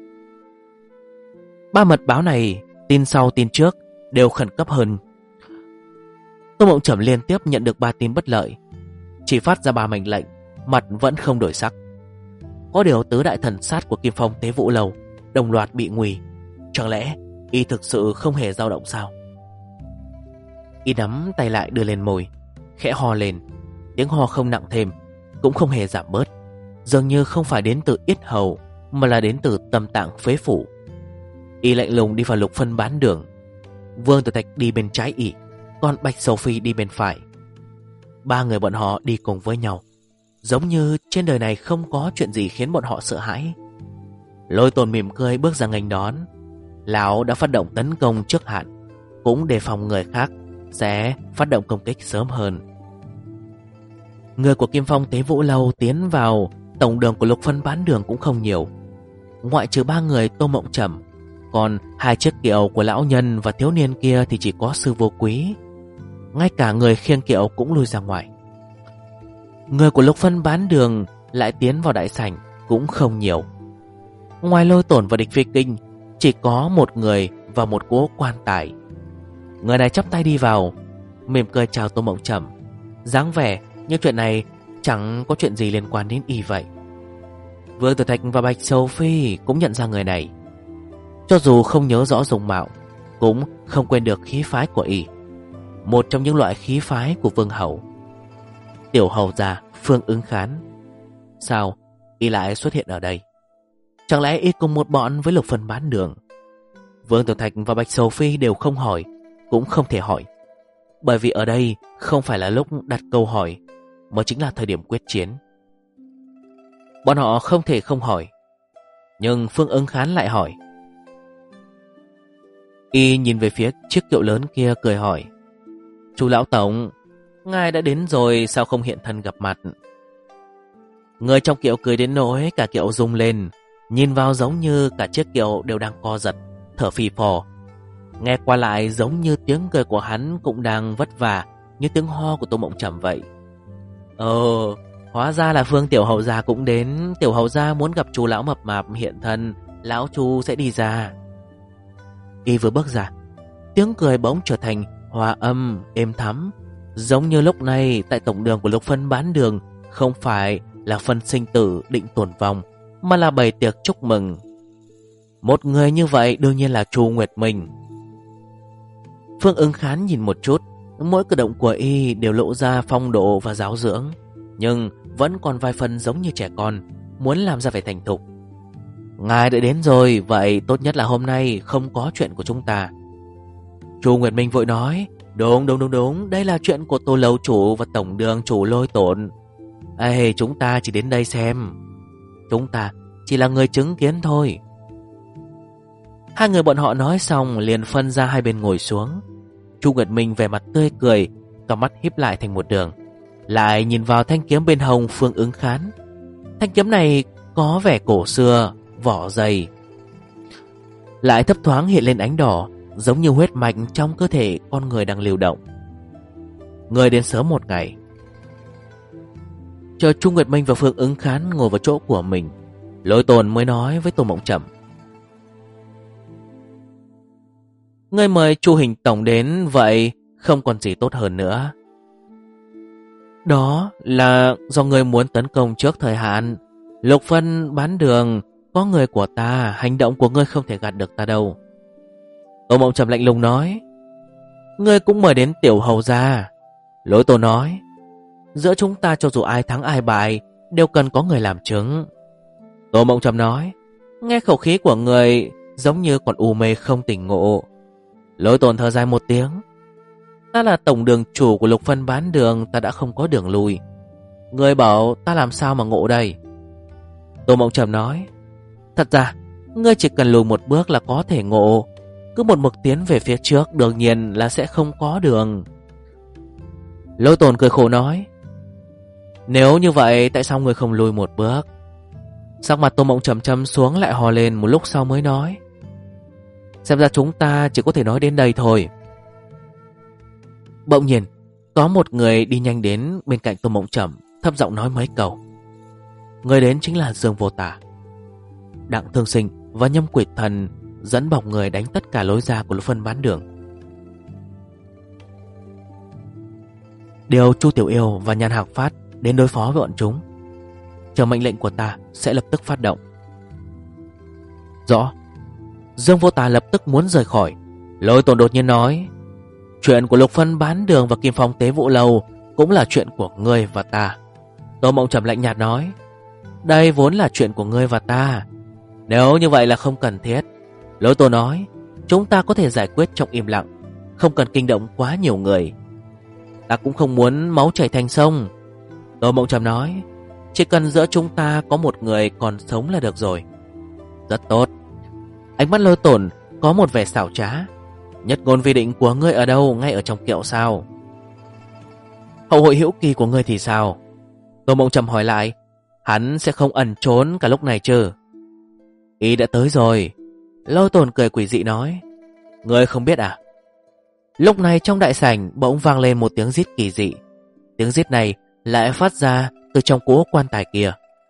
3 mật báo này, tin sau tin trước, đều khẩn cấp hơn. Tô Mộng Trầm liên tiếp nhận được 3 tin bất lợi, chỉ phát ra 3 mệnh lệnh, mặt vẫn không đổi sắc. Có điều tứ đại thần sát của Kim Phong Tế Vũ Lâu đồng loạt bị nguy. Chẳng lẽ y thực sự không hề dao động sao? Y nắm tay lại đưa lên môi, khẽ ho lên. Tiếng ho không nặng thêm, cũng không hề giảm bớt, dường như không phải đến từ yết hầu, mà là đến từ tâm tạng phế phủ. Y lạnh lùng đi vào Lục Phân Bán Đường. Vương Tử Thạch đi bên trái y, còn Bạch Sophie đi bên phải. 3 người bọn họ đi cùng với nhau, giống như trên đời này không có chuyện gì khiến bọn họ sợ hãi. Lôi Tồn mỉm cười bước ra nghênh đón. Lão đã phát động tấn công trước hạn, cũng đề phòng người khác sẽ phát động công kích sớm hơn. Người của Kim Phong Tế Vũ Lâu tiến vào tổng đường của Lục Phân Bán Đường cũng không nhiều. Ngoại trừ 3 người Tô Mộng Trầm, còn 2 chiếc kiệu của lão nhân và thiếu niên kia thì chỉ có Sư Vô Quý. Ngay cả người khiêng kiệu cũng lui ra ngoài. Người của Lục Phân Bán Đường lại tiến vào đại sảnh cũng không nhiều. Ngoài Lôi Tổn và Địch Phi Kinh, chỉ có 1 người và 1 cỗ quan tài. Người này chắp tay đi vào, mỉm cười chào Tô Mộng Trầm, dáng vẻ như chuyện này chẳng có chuyện gì liên quan đến y vậy. Vương Tử Thạch và Bạch Sophie cũng nhận ra người này, cho dù không nhớ rõ dung mạo, cũng không quên được khí phái của y. một trong những loại khí phái của vương hầu. Tiểu hầu gia Phương Ứng Khán. Sao y lại xuất hiện ở đây? Chẳng lẽ y cùng một bọn với Lục Phân Bán Đường? Vương Tiểu Thạch và Bạch Sầu Phi đều không hỏi, cũng không thể hỏi, bởi vì ở đây không phải là lúc đặt câu hỏi, mà chính là thời điểm quyết chiến. Bọn họ không thể không hỏi, nhưng Phương Ứng Khán lại hỏi. Y nhìn về phía chiếc kiệu lớn kia cười hỏi: Chú lão tổng, ngài đã đến rồi sao không hiện thân gặp mặt? Người trong kiệu cười đến nỗi cả kiệu rung lên, nhìn vào giống như cả chiếc kiệu đều đang co giật, thở phì phò. Nghe qua lại giống như tiếng cười của hắn cũng đang vất vả như tiếng ho của Tô Mộng Trầm vậy. Hóa ra là Phương tiểu hầu gia cũng đến. Tiểu hầu gia muốn gặp chú lão mập mạp hiện thân, lão chú sẽ đi ra. Y vừa bước ra, tiếng cười bỗng trở thành hòa âm êm thắm, giống như lúc này tại tổng đường của Lục Phân Bán Đường không phải là phân sinh tử định tồn vong, mà là bày tiệc chúc mừng. Một người như vậy đương nhiên là Chu Nguyệt Minh. Phương Ứng Khán nhìn một chút, mỗi cử động của y đều lộ ra phong độ và giáo dưỡng, nhưng vẫn còn vài phần giống như trẻ con, muốn làm ra vẻ thành thục. Ngài đã đến rồi, vậy tốt nhất là hôm nay không có chuyện của chúng ta. Chu Nguyệt Minh vội nói: Đúng, đây là chuyện của Tô Lâu chủ và tổng đường chủ Lôi Tổn. Chúng ta chỉ đến đây xem, chúng ta chỉ là người chứng kiến thôi. Hai người bọn họ nói xong liền phân ra hai bên ngồi xuống. Chu Nguyệt Minh vẻ mặt tươi cười, cặp mắt híp lại thành một đường, lại nhìn vào thanh kiếm bên hông Phương Ứng Khán. Thanh kiếm này có vẻ cổ xưa, vỏ dày, lại thấp thoáng hiện lên ánh đỏ, giống như huyết mạch trong cơ thể con người đang lưu động. Người đến sớm một ngày. Chờ Chu Nguyệt Minh và Phương Ứng Khán ngồi vào chỗ của mình, Lôi Tồn mới nói với Tô Mộng Trầm: Ngươi mời Chu Hình tổng đến, vậy không còn gì tốt hơn nữa. Đó là do ngươi muốn tấn công trước thời hạn. Lục Phân Bán Đường có người của ta, hành động của ngươi không thể gạt được ta đâu. Tô Mộng Trầm lạnh lùng nói: Ngươi cũng mời đến tiểu hầu gia. Lôi Tồn nói: Giữa chúng ta cho dù ai thắng ai bại đều cần có người làm chứng. Tô Mộng Trầm nói: Nghe khẩu khí của người giống như còn u mê không tỉnh ngộ. Lôi Tồn thở dài một tiếng: Ta là tổng đường chủ của Lục Phân Bán Đường, ta đã không có đường lui. Người bảo ta làm sao mà ngộ đây? Tô Mộng Trầm nói: Thật ra ngươi chỉ cần lùi một bước là có thể ngộ. Cứ một mực tiến về phía trước, đương nhiên là sẽ không có đường. Lôi Tồn cười khổ nói: Nếu như vậy tại sao ngươi không lùi một bước? Sắc mặt Tô Mộng Trầm trầm xuống, lại hò lên một lúc sau mới nói: Xem ra chúng ta chỉ có thể nói đến đây thôi. Bỗng nhiên có một người đi nhanh đến bên cạnh Tô Mộng Trầm, thấp giọng nói mấy câu. Người đến chính là Dương Vô Tả. Đặng Thương Sinh và Nhâm Quỷ Thần dẫn bọc người đánh tất cả lối ra của Lục Phân Bán Đường. Điều Chu Tiểu Yêu và Nhan Hạc Phát đến đối phó với bọn chúng. Chờ mệnh lệnh của ta sẽ lập tức phát động. Rõ. Dương Vô Tả lập tức muốn rời khỏi. Lôi Tồn đột nhiên nói: Chuyện của Lục Phân Bán Đường và Kim Phong Tế Vũ Lâu cũng là chuyện của ngươi và ta. Tô Mộng Trầm lạnh nhạt nói: Đây vốn là chuyện của ngươi và ta, nếu như vậy là không cần thiết. Lôi Tồn nói: Chúng ta có thể giải quyết trong im lặng, không cần kinh động quá nhiều người. Ta cũng không muốn máu chảy thành sông. Tô Mộng Trầm nói: Chỉ cần giữa chúng ta có một người còn sống là được rồi. Rất tốt. Ánh mắt Lôi Tồn có một vẻ xảo trá. Nhất ngôn vi định của ngươi ở đâu? Ngay ở trong kiệu sao? Hậu hội hữu kỳ của ngươi thì sao? Tô Mộng Trầm hỏi lại: Hắn sẽ không ẩn trốn cả lúc này chứ? Y đã tới rồi. Lôi Tồn cười quỷ dị nói: Ngươi không biết à? Lúc này trong đại sảnh bỗng vang lên một tiếng rít kỳ dị. Tiếng rít này lại phát ra từ trong cố quan tài kia.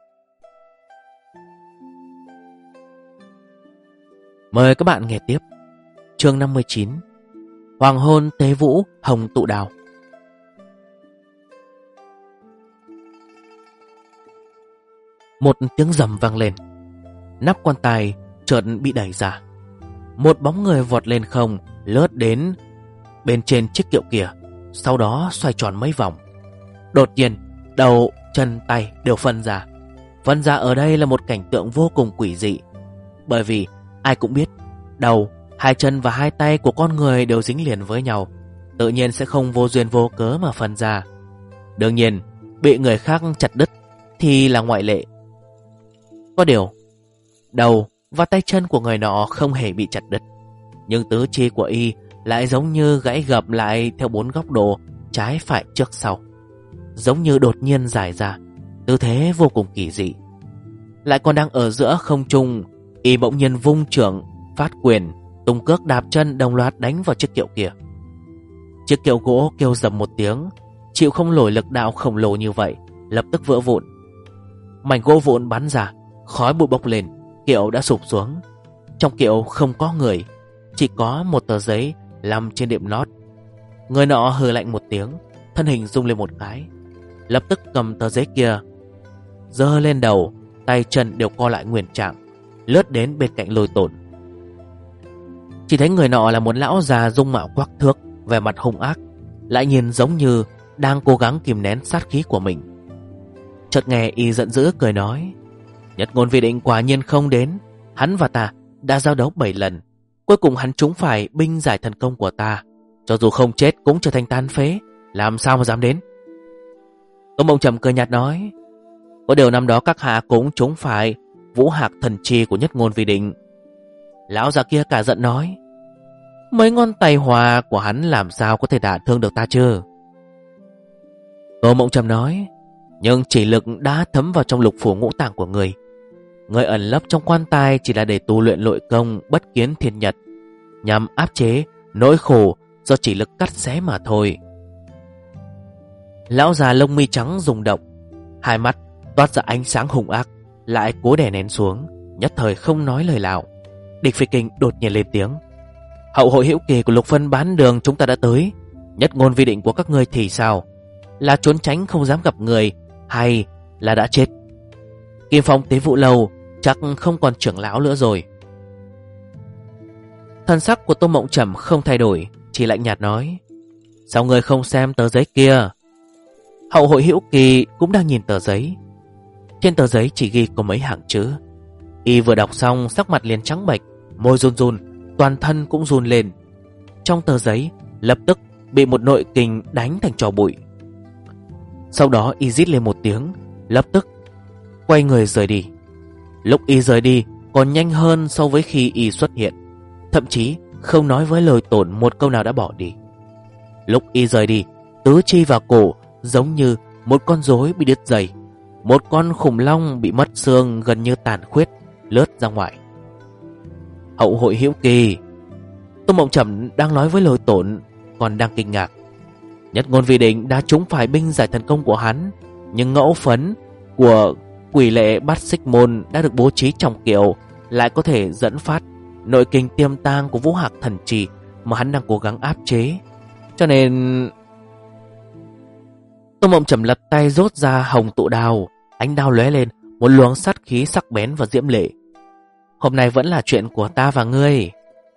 Mời các bạn nghe tiếp chương 59, Hoàng hôn tế vũ hồng tụ đào. Một tiếng rầm vang lên, nắp quan tài chợt bị đẩy ra. Một bóng người vọt lên không, lướt đến bên trên chiếc kiệu kia, sau đó xoay tròn mấy vòng. Đột nhiên, đầu, chân, tay đều phân ra. Phân ra ở đây là một cảnh tượng vô cùng quỷ dị. Bởi vì ai cũng biết, đầu, hai chân và hai tay của con người đều dính liền với nhau, tự nhiên sẽ không vô duyên vô cớ mà phân ra. Đương nhiên, bị người khác chặt đứt thì là ngoại lệ. Có điều, đầu và tay chân của người nọ không hề bị chặt đứt, nhưng tứ chi của y lại giống như gãy gập lại theo 4 góc độ, trái phải trước sau, giống như đột nhiên dài ra, tư thế vô cùng kỳ dị. Lại còn đang ở giữa không trung, y bỗng nhiên vung trưởng, phát quyền, tung cước đạp chân đồng loạt đánh vào chiếc kiệu kia. Chiếc kiệu gỗ kêu rầm một tiếng, chịu không nổi lực đạo khổng lồ như vậy, lập tức vỡ vụn. Mảnh gỗ vụn bắn ra, khói bụi bốc lên, kiệu đã sụp xuống. Trong kiệu không có người, chỉ có một tờ giấy nằm trên đệm lót. Người nọ hừ lạnh một tiếng, thân hình rung lên một cái, lập tức cầm tờ giấy kia giơ lên đầu, tay chân đều co lại nguyên trạng, lướt đến bên cạnh Lôi Tổn. Chỉ thấy người nọ là một lão già dung mạo quắc thước, vẻ mặt hung ác, lại nhìn giống như đang cố gắng kìm nén sát khí của mình. Chợt nghe y giận dữ cười nói: Nhất Ngôn Vi Định quả nhiên không đến. Hắn và ta đã giao đấu 7 lần, cuối cùng hắn trúng phải binh giải thần công của ta, cho dù không chết cũng trở thành tàn phế, làm sao mà dám đến. Tô Mộng Trầm cười nhạt nói: Có điều năm đó các hạ cũng trúng phải vũ hạc thần chi của Nhất Ngôn Vi Định. Lão già kia cả giận nói: Mấy ngón tay hòa của hắn làm sao có thể đả thương được ta chứ? Tô Mộng Trầm nói: Nhưng chỉ lực đã thấm vào trong lục phủ ngũ tạng của người. Người ẩn lấp trong quan tài chỉ là để tu luyện nội công bất kiến thiên nhật, nhằm áp chế nỗi khổ do chỉ lực cắt xé mà thôi. Lão già lông mi trắng rung động, hai mắt toát ra ánh sáng hung ác, lại cố đè nén xuống, nhất thời không nói lời nào. Địch Phi Kinh đột nhiên lên tiếng: Hậu hội hữu kỳ của Lục Vân Bán Đường chúng ta đã tới. Nhất Ngôn Vi Định của các ngươi thì sao? Là trốn tránh không dám gặp người, hay là đã chết? Kim Phong Tế Vụ Lâu chắc không còn trưởng lão nữa rồi. Thần sắc của Tô Mộng Trầm không thay đổi, chỉ lạnh nhạt nói: Sao người không xem tờ giấy kia? Hậu hội hữu kỳ cũng đang nhìn tờ giấy. Trên tờ giấy chỉ ghi có mấy hàng chữ. Y vừa đọc xong sắc mặt liền trắng bệch, môi run run, toàn thân cũng run lên. Trong tờ giấy lập tức bị một nội kình đánh thành tro bụi. Sau đó y rít lên một tiếng, lập tức quay người rời đi. Lúc y rời đi còn nhanh hơn so với khi y xuất hiện, thậm chí không nói với Lôi Tổn một câu nào đã bỏ đi. Lúc y rời đi, tứ chi và cổ giống như một con rối bị đứt dây, một con khủng long bị mất xương gần như tàn khuyết lướt ra ngoài. Hậu hội hữu kỳ. Tô Mộng Trầm đang nói với Lôi Tổn còn đang kinh ngạc. Nhất Ngôn Vi Định đã trúng phải binh giải thần công của hắn, nhưng ngẫu phấn của quỷ lệ Bát Xích Môn đã được bố trí trong kiệu, lại có thể dẫn phát nội kình tiềm tàng của vũ hạc thần trì mà hắn đang cố gắng áp chế. Cho nên Tô Mộng Trầm lật tay rút ra hồng tụ đao, ánh đao lóe lên một luồng sát khí sắc bén và diễm lệ. Hôm nay vẫn là chuyện của ta và ngươi.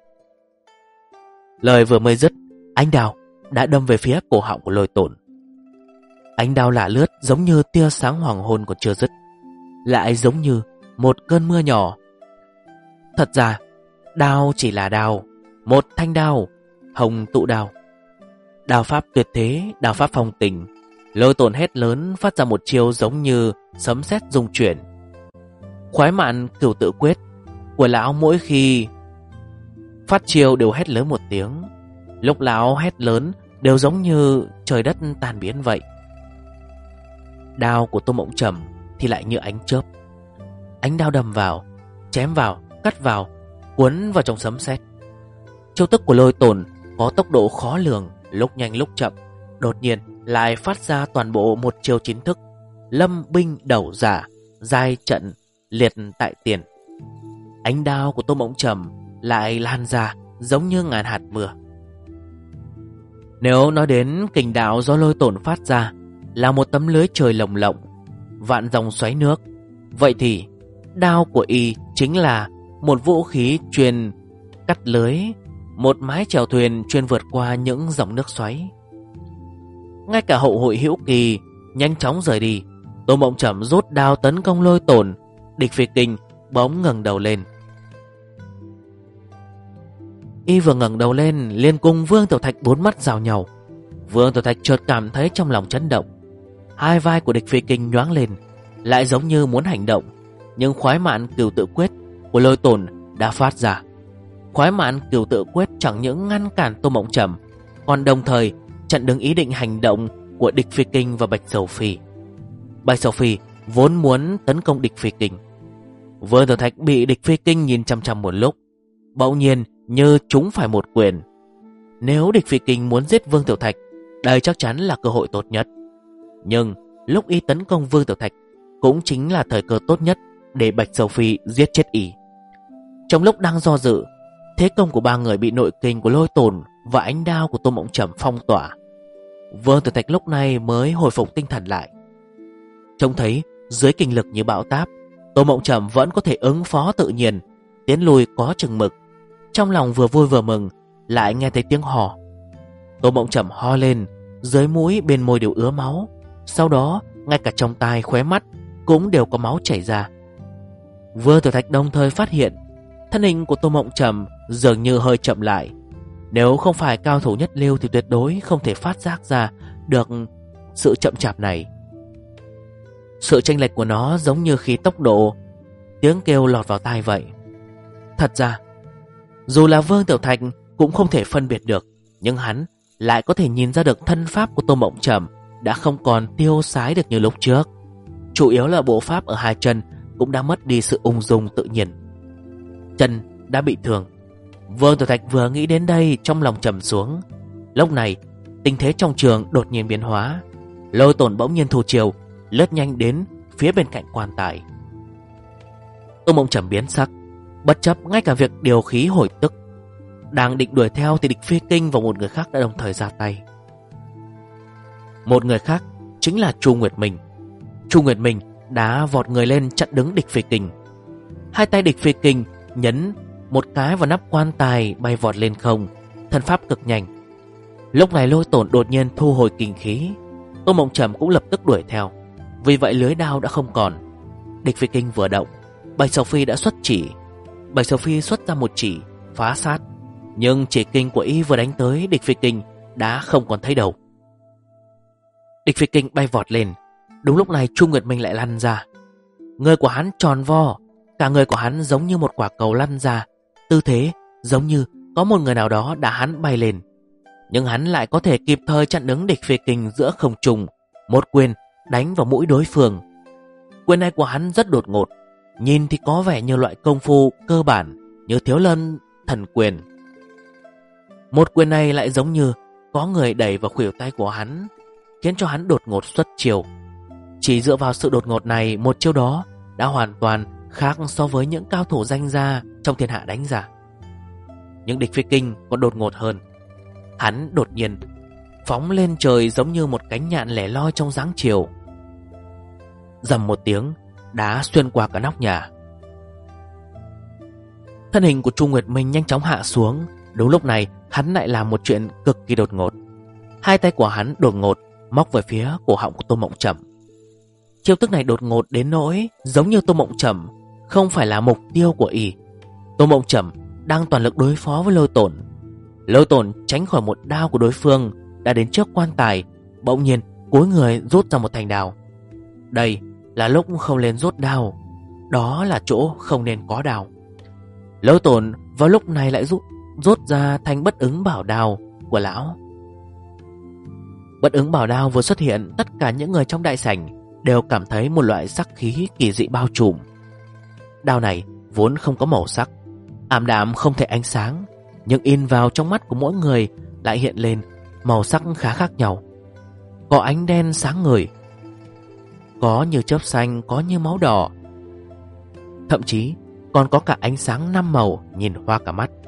Lời vừa mới dứt, ánh đao đã đâm về phía cổ họng của Lôi Tổn. Ánh đao lạ lướt giống như tia sáng hoàng hôn còn chưa dứt, lại giống như một cơn mưa nhỏ. Thật ra đao chỉ là đao, một thanh đao, hồng tụ đao. Đao pháp tuyệt thế, đao pháp phong tình. Lôi Tổn hét lớn phát ra một chiêu giống như sấm sét rung chuyển. Khoái mạn cửu tự quyết của lão mỗi khi phát chiêu đều hét lớn một tiếng. Lúc lão hét lớn đều giống như trời đất tan biến vậy. Đao của Tô Mộng Trầm thì lại như ánh chớp. Ánh đao đâm vào, chém vào, cắt vào, cuốn vào trong sấm sét. Chiêu thức của Lôi Tổn có tốc độ khó lường, lúc nhanh lúc chậm, đột nhiên lại phát ra toàn bộ một chiêu chính thức: lâm binh đầu giả, giai trận liệt tại tiền. Ánh đao của Tô Mộng Trầm lại lan ra giống như ngàn hạt mưa. Nếu nói đến kình đạo do Lôi Tổn phát ra là một tấm lưới trời lồng lộng, vạn dòng xoáy nước, vậy thì đao của y chính là một vũ khí chuyên cắt lưới, một mái chèo thuyền chuyên vượt qua những dòng nước xoáy. ngay cả hậu hội hữu kỳ nhanh chóng rời đi. Tô Mộng Trầm rút đao tấn công Lôi Tổn. Địch Phi Kinh bỗng ngẩng đầu lên. Y vừa ngẩng đầu lên, liền cùng Vương Tiểu Thạch bốn mắt giao nhau. Vương Tiểu Thạch chợt cảm thấy trong lòng chấn động. Hai vai của Địch Phi Kinh nhoáng lên, lại giống như muốn hành động. Nhưng khoái mạn cửu tự quyết của Lôi Tổn đã phát ra. Khoái mạn cửu tự quyết chẳng những ngăn cản Tô Mộng Trầm, còn đồng thời chặn đứng ý định hành động của Địch Phi Kinh và Bạch Sầu Phi. Bạch Sầu Phi vốn muốn tấn công Địch Phi Kinh. Vương Tiểu Thạch bị Địch Phi Kinh nhìn chăm chăm một lúc, bỗng nhiên như trúng phải một quyền. Nếu Địch Phi Kinh muốn giết Vương Tiểu Thạch, đây chắc chắn là cơ hội tốt nhất. Nhưng lúc y tấn công Vương Tiểu Thạch cũng chính là thời cơ tốt nhất để Bạch Sầu Phi giết chết y. Trong lúc đang do dự, thế công của ba người bị nội kình của Lôi Tổn và ánh đao của Tô Mộng Trầm phong tỏa. Vương Tiểu Thạch lúc này mới hồi phục tinh thần lại. Trông thấy dưới kinh lực như bão táp, Tô Mộng Trầm vẫn có thể ứng phó tự nhiên, tiến lùi có chừng mực. Trong lòng vừa vui vừa mừng, lại nghe thấy tiếng hò. Tô Mộng Trầm ho lên, dưới mũi bên môi đều ứa máu. Sau đó ngay cả trong tai khóe mắt cũng đều có máu chảy ra. Vương Tiểu Thạch đồng thời phát hiện thân hình của Tô Mộng Trầm dường như hơi chậm lại. Nếu không phải cao thủ nhất lưu thì tuyệt đối không thể phát giác ra được sự chậm chạp này. Sự chênh lệch của nó giống như khi tốc độ tiếng kêu lọt vào tai vậy. Thật ra, dù là Vương Tiểu Thạch cũng không thể phân biệt được, nhưng hắn lại có thể nhìn ra được thân pháp của Tô Mộng Trầm đã không còn tiêu sái được như lúc trước. Chủ yếu là bộ pháp ở hai chân cũng đã mất đi sự ung dung tự nhiên. Chân đã bị thương. Vương Tiểu Thạch vừa nghĩ đến đây, trong lòng trầm xuống. Lúc này tình thế trong trường đột nhiên biến hóa. Lôi Tổn bỗng nhiên thu chiều, lướt nhanh đến phía bên cạnh quan tài. Tô Mộng Trầm biến sắc, bất chấp ngay cả việc điều khí hồi tức. Đang định đuổi theo thì Địch Phi Kinh và một người khác đã đồng thời ra tay. Một người khác chính là Chu Nguyệt Minh. Chu Nguyệt Minh đã vọt người lên chặn đứng Địch Phi Kinh. Hai tay Địch Phi Kinh nhấn một cái vào nắp quan tài, bay vọt lên không, thân pháp cực nhanh. Lúc này Lôi Tổn đột nhiên thu hồi kinh khí. Tô Mộng Trầm cũng lập tức đuổi theo. Vì vậy lưới đao đã không còn. Địch Phi Kinh vừa động, Bạch Sầu Phi đã xuất chỉ. Bạch Sầu Phi xuất ra một chỉ phá sát, nhưng chỉ kinh của y vừa đánh tới Địch Phi Kinh đã không còn thấy đầu. Địch Phi Kinh bay vọt lên. Đúng lúc này Chu Nguyệt Minh lại lăn ra. Người của hắn tròn vo, cả người của hắn giống như một quả cầu lăn ra, tư thế giống như có một người nào đó đã hắn bay lên. Nhưng hắn lại có thể kịp thời chặn đứng Địch Phi Kinh giữa không trung, một quyền đánh vào mũi đối phương. Quyền này của hắn rất đột ngột, nhìn thì có vẻ như loại công phu cơ bản như Thiếu Lâm Thần Quyền. Một quyền này lại giống như có người đẩy vào khuỷu tay của hắn, khiến cho hắn đột ngột xuất chiêu. Chỉ dựa vào sự đột ngột này, một chiêu đó đã hoàn toàn khác so với những cao thủ danh gia trong thiên hạ đánh ra. Nhưng Địch Phi Kinh còn đột ngột hơn. Hắn đột nhiên phóng lên trời giống như một cánh nhạn lẻ loi trong dáng chiều. Rầm một tiếng, đá xuyên qua cả nóc nhà. Thân hình của Chu Nguyệt Minh nhanh chóng hạ xuống. Đúng lúc này hắn lại làm một chuyện cực kỳ đột ngột. Hai tay của hắn đột ngột móc về phía cổ họng của Tô Mộng Trầm. Chiêu thức này đột ngột đến nỗi giống như Tô Mộng Trầm không phải là mục tiêu của y. Tô Mộng Trầm đang toàn lực đối phó với Lôi Tổn. Lôi Tổn tránh khỏi một đao của đối phương, đã đến trước quan tài, bỗng nhiên cúi người rút ra một thanh đao. Đây là lúc không nên rút đao, đó là chỗ không nên có đao. Lôi Tổn vào lúc này lại rút ra thanh bất ứng bảo đao của lão. Bất ứng bảo đao vừa xuất hiện, tất cả những người trong đại sảnh đều cảm thấy một loại sắc khí kỳ dị bao trùm. Đao này vốn không có màu sắc, ảm đạm không thể ánh sáng, nhưng in vào trong mắt của mỗi người lại hiện lên màu sắc khá khác nhau. Có ánh đen sáng ngời, có như chớp xanh, có như máu đỏ, thậm chí còn có cả ánh sáng 5 màu nhìn hoa cả mắt.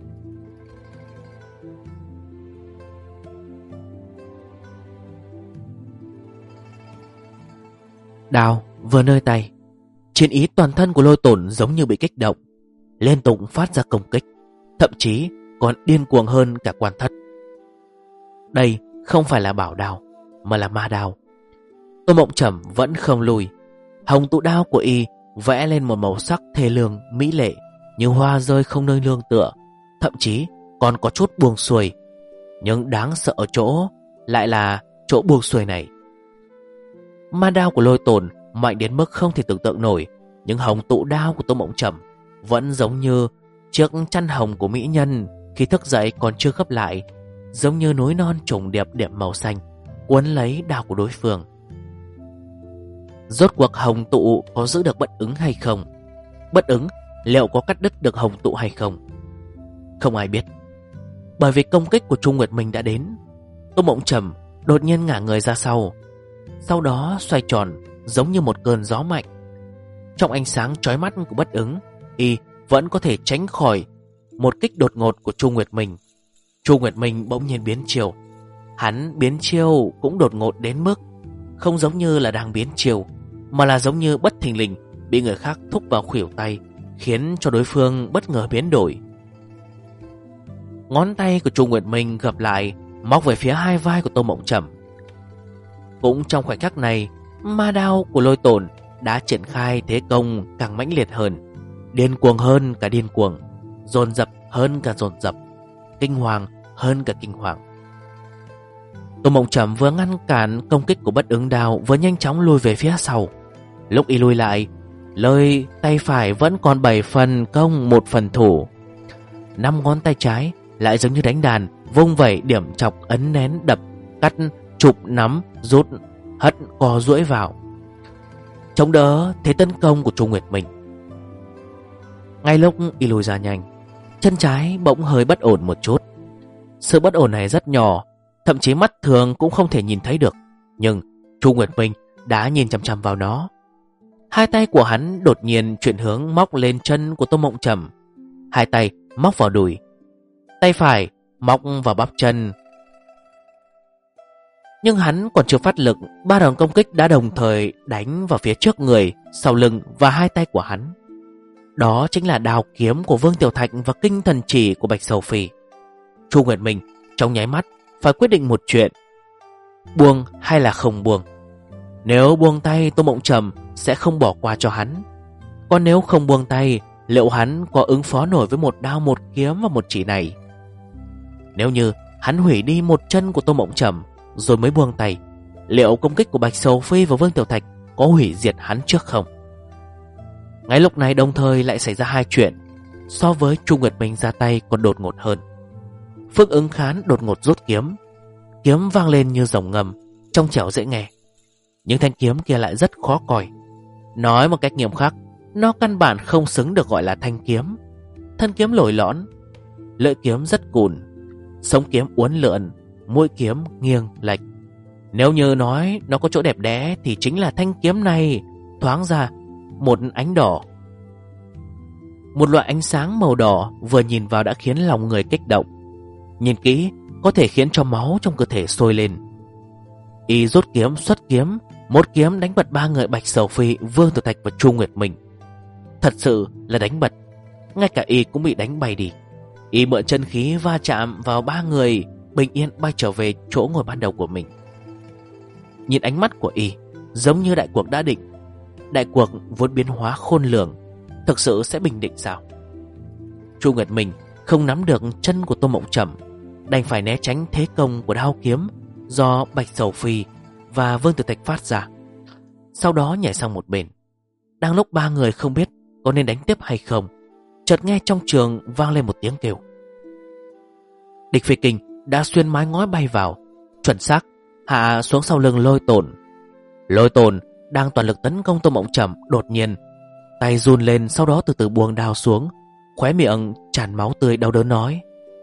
Đao vừa nơi tay, chiến ý toàn thân của Lôi Tổn giống như bị kích động, liên tục phát ra công kích, thậm chí còn điên cuồng hơn cả Quan Thất. Đây không phải là bảo đao, mà là ma đao. Tô Mộng Trầm vẫn không lùi. Hồng tụ đao của y vẽ lên một màu sắc thê lương mỹ lệ, như hoa rơi không nơi nương tựa, thậm chí còn có chút buông xuôi. Nhưng đáng sợ ở chỗ lại là chỗ buông xuôi này. Ma đao của Lôi Tồn mạnh đến mức không thể tưởng tượng nổi, nhưng hồng tụ đao của Tô Mộng Trầm vẫn giống như chiếc chăn hồng của mỹ nhân khi thức dậy còn chưa gấp lại, giống như núi non trùng điệp điểm màu xanh cuốn lấy đao của đối phương. Rốt cuộc hồng tụ có giữ được bất ứng hay không? Bất ứng liệu có cắt đứt được hồng tụ hay không? Không ai biết. Bởi vì công kích của Chu Nguyệt Minh đã đến, Tô Mộng Trầm đột nhiên ngả người ra sau đó xoay tròn giống như một cơn gió mạnh. Trong ánh sáng chói mắt của bất ứng, y vẫn có thể tránh khỏi một kích đột ngột của Chu Nguyệt Minh. Chu Nguyệt Minh bỗng nhiên biến chiêu. Hắn biến chiêu cũng đột ngột đến mức không giống như là đang biến chiêu, mà là giống như bất thình lình bị người khác thúc vào khuỷu tay, khiến cho đối phương bất ngờ biến đổi. Ngón tay của Chu Nguyệt Minh gập lại, móc về phía hai vai của Tô Mộng Trầm. Cũng trong khoảnh khắc này, ma đao của Lôi Tồn đã triển khai thế công càng mãnh liệt hơn, điên cuồng hơn cả điên cuồng, dồn dập hơn cả dồn dập, kinh hoàng hơn cả kinh hoàng. Tô Mộng Trầm vừa ngăn cản công kích của bất ứng đao, vừa nhanh chóng lùi về phía sau. Lúc y lùi lại, Lôi tay phải vẫn còn 7 phần công 1 phần thủ. 5 ngón tay trái lại giống như đánh đàn, vung vẩy điểm chọc, ấn nén, đập, cắt, chụp, nắm, rút, hất, co duỗi vào, chống đỡ thế tấn công của Chu Nguyệt Minh. Ngay lúc y lùi ra nhanh, chân trái bỗng hơi bất ổn một chút. Sự bất ổn này rất nhỏ, thậm chí mắt thường cũng không thể nhìn thấy được, nhưng Chu Nguyệt Minh đã nhìn chằm chằm vào nó. Hai tay của hắn đột nhiên chuyển hướng, móc lên chân của Tô Mộng Trầm. Hai tay móc vào đùi, tay phải móc vào bắp chân. Nhưng hắn còn chưa phát lực, 3 đòn công kích đã đồng thời đánh vào phía trước người, sau lưng và hai tay của hắn. Đó chính là đao kiếm của Vương Tiểu Thạch và kinh thần chỉ của Bạch Sầu Phi. Chu Nguyệt Minh trong nháy mắt phải quyết định một chuyện: buông hay là không buông. Nếu buông tay, Tô Mộng Trầm sẽ không bỏ qua cho hắn. Còn nếu không buông tay, liệu hắn có ứng phó nổi với một đao, một kiếm và một chỉ này? Nếu như hắn hủy đi một chân của Tô Mộng Trầm rồi mới buông tay, liệu công kích của Bạch Sầu Phi và Vương Tiểu Thạch có hủy diệt hắn trước không? Ngay lúc này đồng thời lại xảy ra hai chuyện so với Chu Nguyệt Minh ra tay còn đột ngột hơn. Phương Ứng Khán đột ngột rút kiếm. Kiếm vang lên như rồng ngầm, trong trẻo dễ nghe. Nhưng thanh kiếm kia lại rất khó coi. Nói một cách nghiêm khắc, nó căn bản không xứng được gọi là thanh kiếm. Thân kiếm lồi lõn, lưỡi kiếm rất cùn, sống kiếm uốn lượn, mũi kiếm nghiêng lệch. Nếu như nói nó có chỗ đẹp đẽ thì chính là thanh kiếm này thoáng ra một ánh đỏ. Một loại ánh sáng màu đỏ vừa nhìn vào đã khiến lòng người kích động. Nhìn kỹ có thể khiến cho máu trong cơ thể sôi lên. Y rút kiếm xuất kiếm, một kiếm đánh bật 3 người Bạch Sầu Phi, Vương Tiểu Thạch và Chu Nguyệt Minh. Thật sự là đánh bật, ngay cả y cũng bị đánh bay đi. Y mượn chân khí va chạm vào 3 người, bình yên bay trở về chỗ ngồi ban đầu của mình. Nhìn ánh mắt của y giống như đại cuộc đã định. Đại cuộc vốn biến hóa khôn lường, thực sự sẽ bình định sao? Chu Nguyệt Minh không nắm được chân của Tô Mộng Trầm, đành phải né tránh thế công của đao kiếm do Bạch Sầu Phi và Vương Tiểu Thạch phát ra, sau đó nhảy sang một bên. Đang lúc 3 người không biết có nên đánh tiếp hay không, chợt nghe trong trường vang lên một tiếng kêu. Địch Phi Kinh đã xuyên mái ngói bay vào, chuẩn xác hạ xuống sau lưng Lôi Tồn. Lôi Tồn đang toàn lực tấn công Tô Mộng Trầm, đột nhiên tay run lên, sau đó từ từ buông đao xuống, khóe miệng tràn máu tươi, đau đớn nói: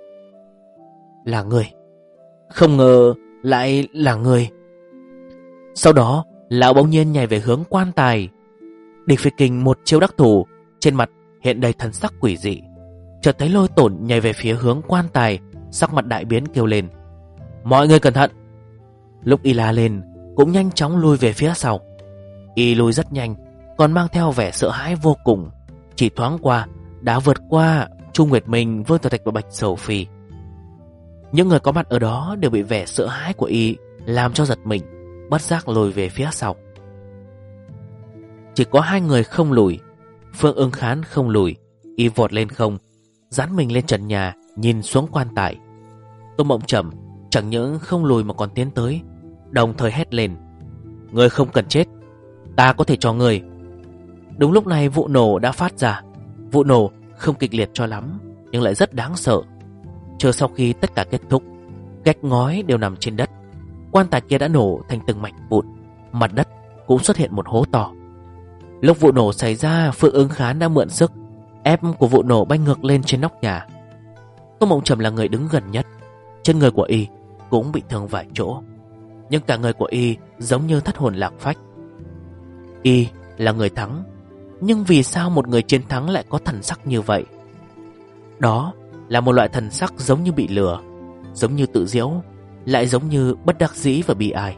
"Là người, không ngờ lại là người." Sau đó lão bỗng nhiên nhảy về hướng quan tài. Địch Phi Kinh một chiêu đắc thủ, trên mặt hiện đầy thần sắc quỷ dị. Chợt thấy Lôi Tồn nhảy về phía hướng quan tài, sắc mặt đại biến kêu lên: "Mọi người cẩn thận!" Lúc y la lên cũng nhanh chóng lùi về phía sau. Y lùi rất nhanh, còn mang theo vẻ sợ hãi vô cùng. Chỉ thoáng qua đã vượt qua Chu Nguyệt Minh, Vương Tiểu Thạch và Bạch Sầu Phi. Những người có mặt ở đó đều bị vẻ sợ hãi của y làm cho giật mình. bất giác lùi về phía sau. Chỉ có hai người không lùi. Phương Ưng Khán không lùi, y vọt lên không, dán mình lên trần nhà, nhìn xuống quan tài. Tô Mộng Trầm chẳng những không lùi mà còn tiến tới, đồng thời hét lên: "Ngươi không cần chết, ta có thể cho ngươi." Đúng lúc này vụ nổ đã phát ra. Vụ nổ không kịch liệt cho lắm, nhưng lại rất đáng sợ. Chờ sau khi tất cả kết thúc, gạch ngói đều nằm trên đất. Quan tài kia đã nổ thành từng mảnh vụn, mặt đất cũng xuất hiện một hố to. Lúc vụ nổ xảy ra, Phương Ưng Khán đã mượn sức ép của vụ nổ bay ngược lên trên nóc nhà. Tô Mộng Trầm là người đứng gần nhất, trên người của y cũng bị thương vài chỗ, nhưng cả người của y giống như thất hồn lạc phách. Y là người thắng, nhưng vì sao một người chiến thắng lại có thần sắc như vậy? Đó là một loại thần sắc giống như bị lừa, giống như tự giễu, lại giống như bất đắc dĩ và bi ai.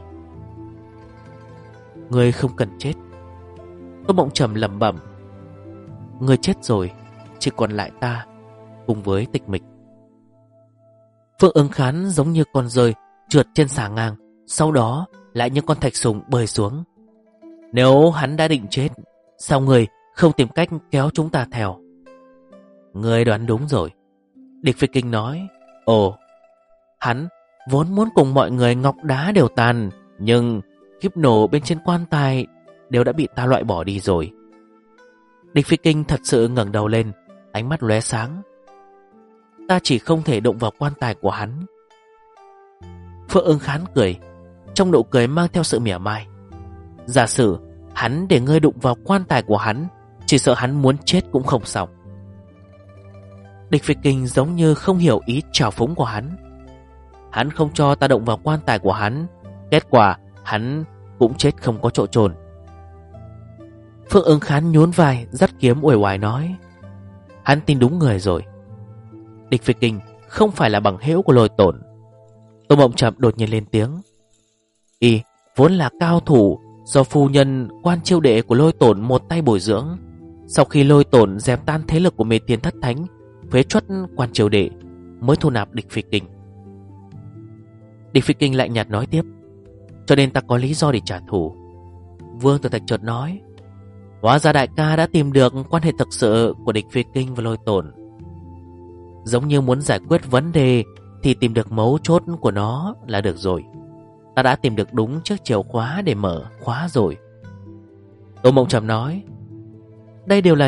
"Ngươi không cần chết." Tô Mộng Trầm lẩm bẩm. "Ngươi chết rồi, chỉ còn lại ta cùng với tịch mịch." Phương Ưng Khán giống như con rơi trượt trên xà ngang, sau đó lại như con thạch sùng bơi xuống. "Nếu hắn đã định chết, sao ngươi không tìm cách kéo chúng ta theo?" "Ngươi đoán đúng rồi." Địch Phi Kinh nói. "Ồ, hắn vốn muốn cùng mọi người ngọc đá đều tàn, nhưng kiếp nổ bên trên quan tài đều đã bị ta loại bỏ đi rồi." Địch Phi Kinh thật sự ngẩng đầu lên, ánh mắt lóe sáng. "Ta chỉ không thể đụng vào quan tài của hắn." Phương Ưng Khán cười, trong nụ cười mang theo sự mỉa mai. "Giả sử hắn để ngươi đụng vào quan tài của hắn, chỉ sợ hắn muốn chết cũng không xong." Địch Phi Kinh giống như không hiểu ý trào phúng của hắn. "Hắn không cho ta động vào quan tài của hắn, kết quả hắn cũng chết không có chỗ chôn." Phương Ưng Khán nhún vai, dắt kiếm uể oải nói. "Hắn tin đúng người rồi." Địch Phi Kinh không phải là bằng hữu của Lôi Tổn. Tô Mộng Trầm đột nhiên lên tiếng. Y vốn là cao thủ do phu nhân Quan Chiêu Đệ của Lôi Tổn một tay bồi dưỡng. Sau khi Lôi Tổn dẹp tan thế lực của Mê Tiên Thất Thánh, phế truất Quan Chiêu Đệ, mới thu nạp Địch Phi Kinh. Địch Phi Kinh lại nhạt nói tiếp. "Cho nên ta có lý do để trả thù." Vương Tử Thạch chợt nói. "Hóa ra đại ca đã tìm được quan hệ thực sự của Địch Phi Kinh và Lôi Tổn. Giống như muốn giải quyết vấn đề thì tìm được mấu chốt của nó là được rồi. Ta đã tìm được đúng chiếc chìa khóa để mở khóa rồi." Tô Mộng Trầm nói. Đây đều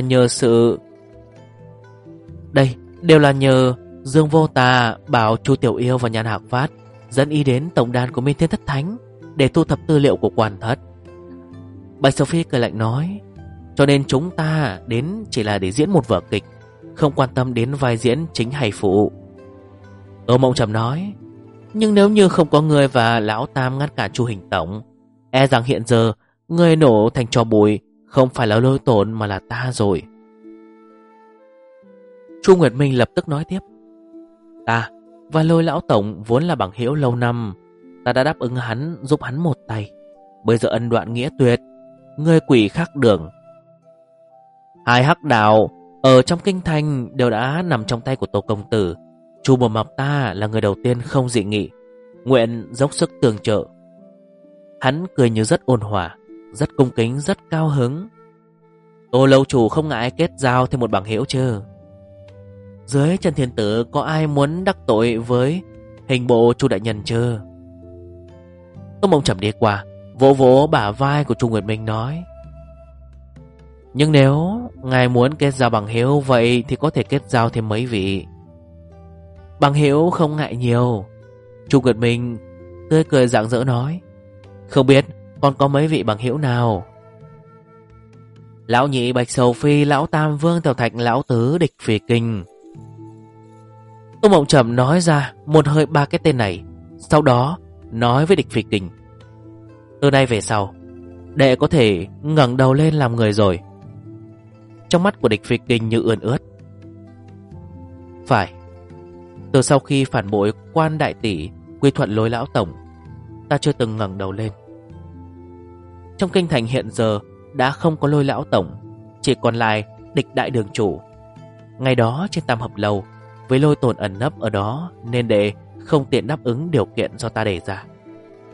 là nhờ Dương Vô Tà bảo Chu Tiểu Yêu và Nhan Hạc Phát dẫn y đến tổng đàn của Minh Thiên Thất Thánh để thu thập tư liệu của quan thất. Bạch Sophie cười lạnh nói. Cho nên chúng ta đến chỉ là để diễn một vở kịch, không quan tâm đến vai diễn chính hay phụ. Tô Mộng Trầm nói. Nhưng nếu như không có người và Lão Tam ngăn cản Chu Hình Tổng, e rằng hiện giờ người nổ thành tro bụi không phải là Lôi Tổn mà là ta rồi. Chu Nguyệt Minh lập tức nói tiếp. Ta và Lôi Lão Tổng vốn là bằng hữu lâu năm, ta đã đáp ứng hắn, giúp hắn một tay. Bây giờ ân đoạn nghĩa tuyệt, người quỷ khác đường. Hai hắc đạo ở trong kinh thành đều đã nằm trong tay của Tô Công Tử. Chu Bồ Mập ta là người đầu tiên không dị nghị, nguyện dốc sức tương trợ. Hắn cười như rất ôn hòa, rất cung kính, rất cao hứng. Tô lâu chủ không ngại kết giao thêm một bằng hữu chứ? Dưới Trần Thiên Tử có ai muốn đắc tội với hình bộ Chu đại nhân chưa? Tô Mộng Trầm đi qua, vỗ vỗ bả vai của Chu Nguyệt Minh nói. Nhưng nếu ngài muốn kết giao bằng hữu, vậy thì có thể kết giao thêm mấy vị. Bằng hữu không ngại nhiều. Chu Nguyệt Minh tươi cười rạng rỡ nói. Không biết còn có mấy vị bằng hữu nào? Lão Nhị, Bạch Sầu Phi, Lão Tam, Vương Tiểu Thạch, Lão Tứ, Địch Phi Kinh. Tô Mộng Trầm nói ra một hơi ba cái tên này, sau đó nói với Địch Phi Kinh. Từ nay về sau, đệ có thể ngẩng đầu lên làm người rồi. Trong mắt của Địch Phi Kinh như ươn ướt. Phải, từ sau khi phản bội Quan đại tỷ, quy thuận Lôi Lão Tổng, ta chưa từng ngẩng đầu lên. Trong kinh thành hiện giờ đã không có Lôi Lão Tổng, chỉ còn lại Địch đại đường chủ. Ngày đó trên Tam Hợp Lầu, với Lôi Tổn ẩn nấp ở đó, nên đệ không tiện đáp ứng điều kiện do ta đề ra.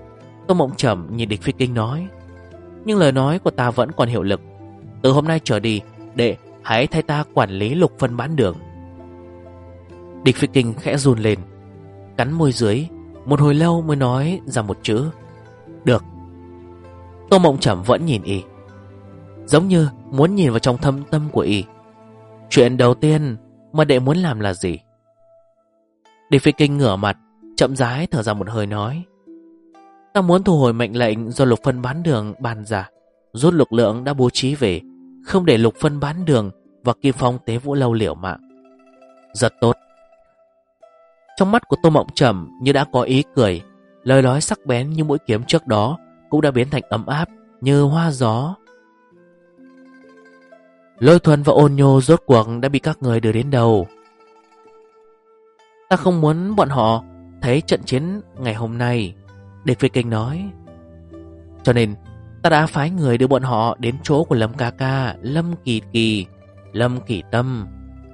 Tô Mộng Trầm nhìn Địch Phi Kinh nói: nhưng lời nói của ta vẫn còn hiệu lực. Từ hôm nay trở đi, đệ hãy thay ta quản lý Lục Phân Bán Đường. Địch Phi Kinh khẽ run lên, cắn môi dưới, một hồi lâu mới nói ra một chữ: được. Tô Mộng Trầm vẫn nhìn y, giống như muốn nhìn vào trong thâm tâm của y. Chuyện đầu tiên mà đệ muốn làm là gì? Địch Phi Kinh ngửa mặt, chậm rãi thở ra một hơi nói: ta muốn thu hồi mệnh lệnh do Lục Phân Bán Đường ban ra, rút lực lượng đã bố trí về, không để Lục Phân Bán Đường và Kim Phong Tế Vũ Lâu liều mạng. Rất tốt. Trong mắt của Tô Mộng Trầm như đã có ý cười, lời nói sắc bén như mũi kiếm trước đó cũng đã biến thành ấm áp như hoa gió. Lôi Thuần và Ôn Nhô rốt cuộc đã bị các người đưa đến đâu? Ta không muốn bọn họ thấy trận chiến ngày hôm nay, Địch Phi Kinh nói. Cho nên ta đã phái người đưa bọn họ đến chỗ của Lâm ca ca, Lâm Kỳ Kỳ, Lâm Kỳ Tâm.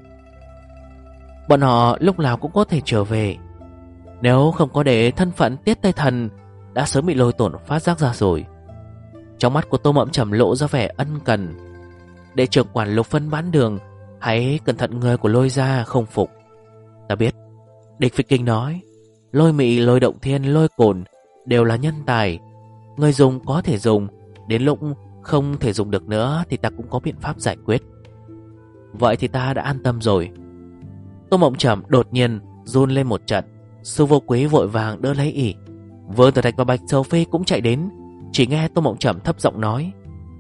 Bọn họ lúc nào cũng có thể trở về. Nếu không có để thân phận Tiết Tây Thần, đã sớm bị Lôi Tổn phát giác ra rồi. Trong mắt của Tô Mộng Trầm lộ ra vẻ ân cần. Đệ trưởng quản Lục Phân Bán Đường, hãy cẩn thận người của Lôi gia không phục. Ta biết. Địch Phi Kinh nói: Lôi Mị, Lôi Động Thiên, Lôi Cổn đều là nhân tài. Người dùng có thể dùng, đến lúc không thể dùng được nữa thì ta cũng có biện pháp giải quyết. Vậy thì ta đã an tâm rồi. Tô Mộng Trầm đột nhiên run lên một trận. Sư Vô Quý vội vàng đỡ lấy ỉ. Vương Tử Thạch và Bạch Châu Phi cũng chạy đến. Chỉ nghe Tô Mộng Trầm thấp giọng nói: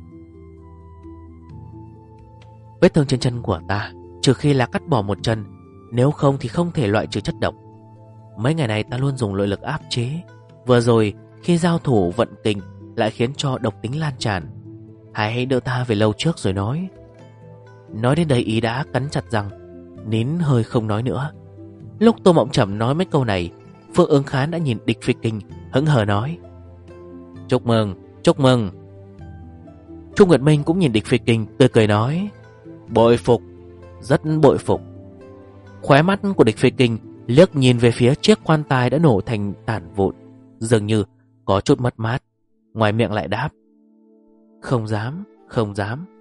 vết thương trên chân của ta, trừ khi là cắt bỏ một chân, nếu không thì không thể loại trừ chất độc. Mấy ngày này ta luôn dùng nội lực áp chế. Vừa rồi khi giao thủ vận kình lại khiến cho độc tính lan tràn. Hãy đỡ ta về lâu trước rồi nói. Nói đến đây ý đã cắn chặt răng, nín hơi không nói nữa. Lúc Tô Mộng Trầm nói mấy câu này, Phương Ứng Khán đã nhìn Địch Phi Kinh hững hờ nói: chúc mừng, chúc mừng. Trung Nguyệt Minh cũng nhìn Địch Phi Kinh tươi cười nói: bội phục, rất bội phục. Khóe mắt của Địch Phi Kinh liếc nhìn về phía chiếc quan tài đã nổ thành tàn vụn, dường như có chút mất mát. Ngoài miệng lại đáp: không dám, không dám.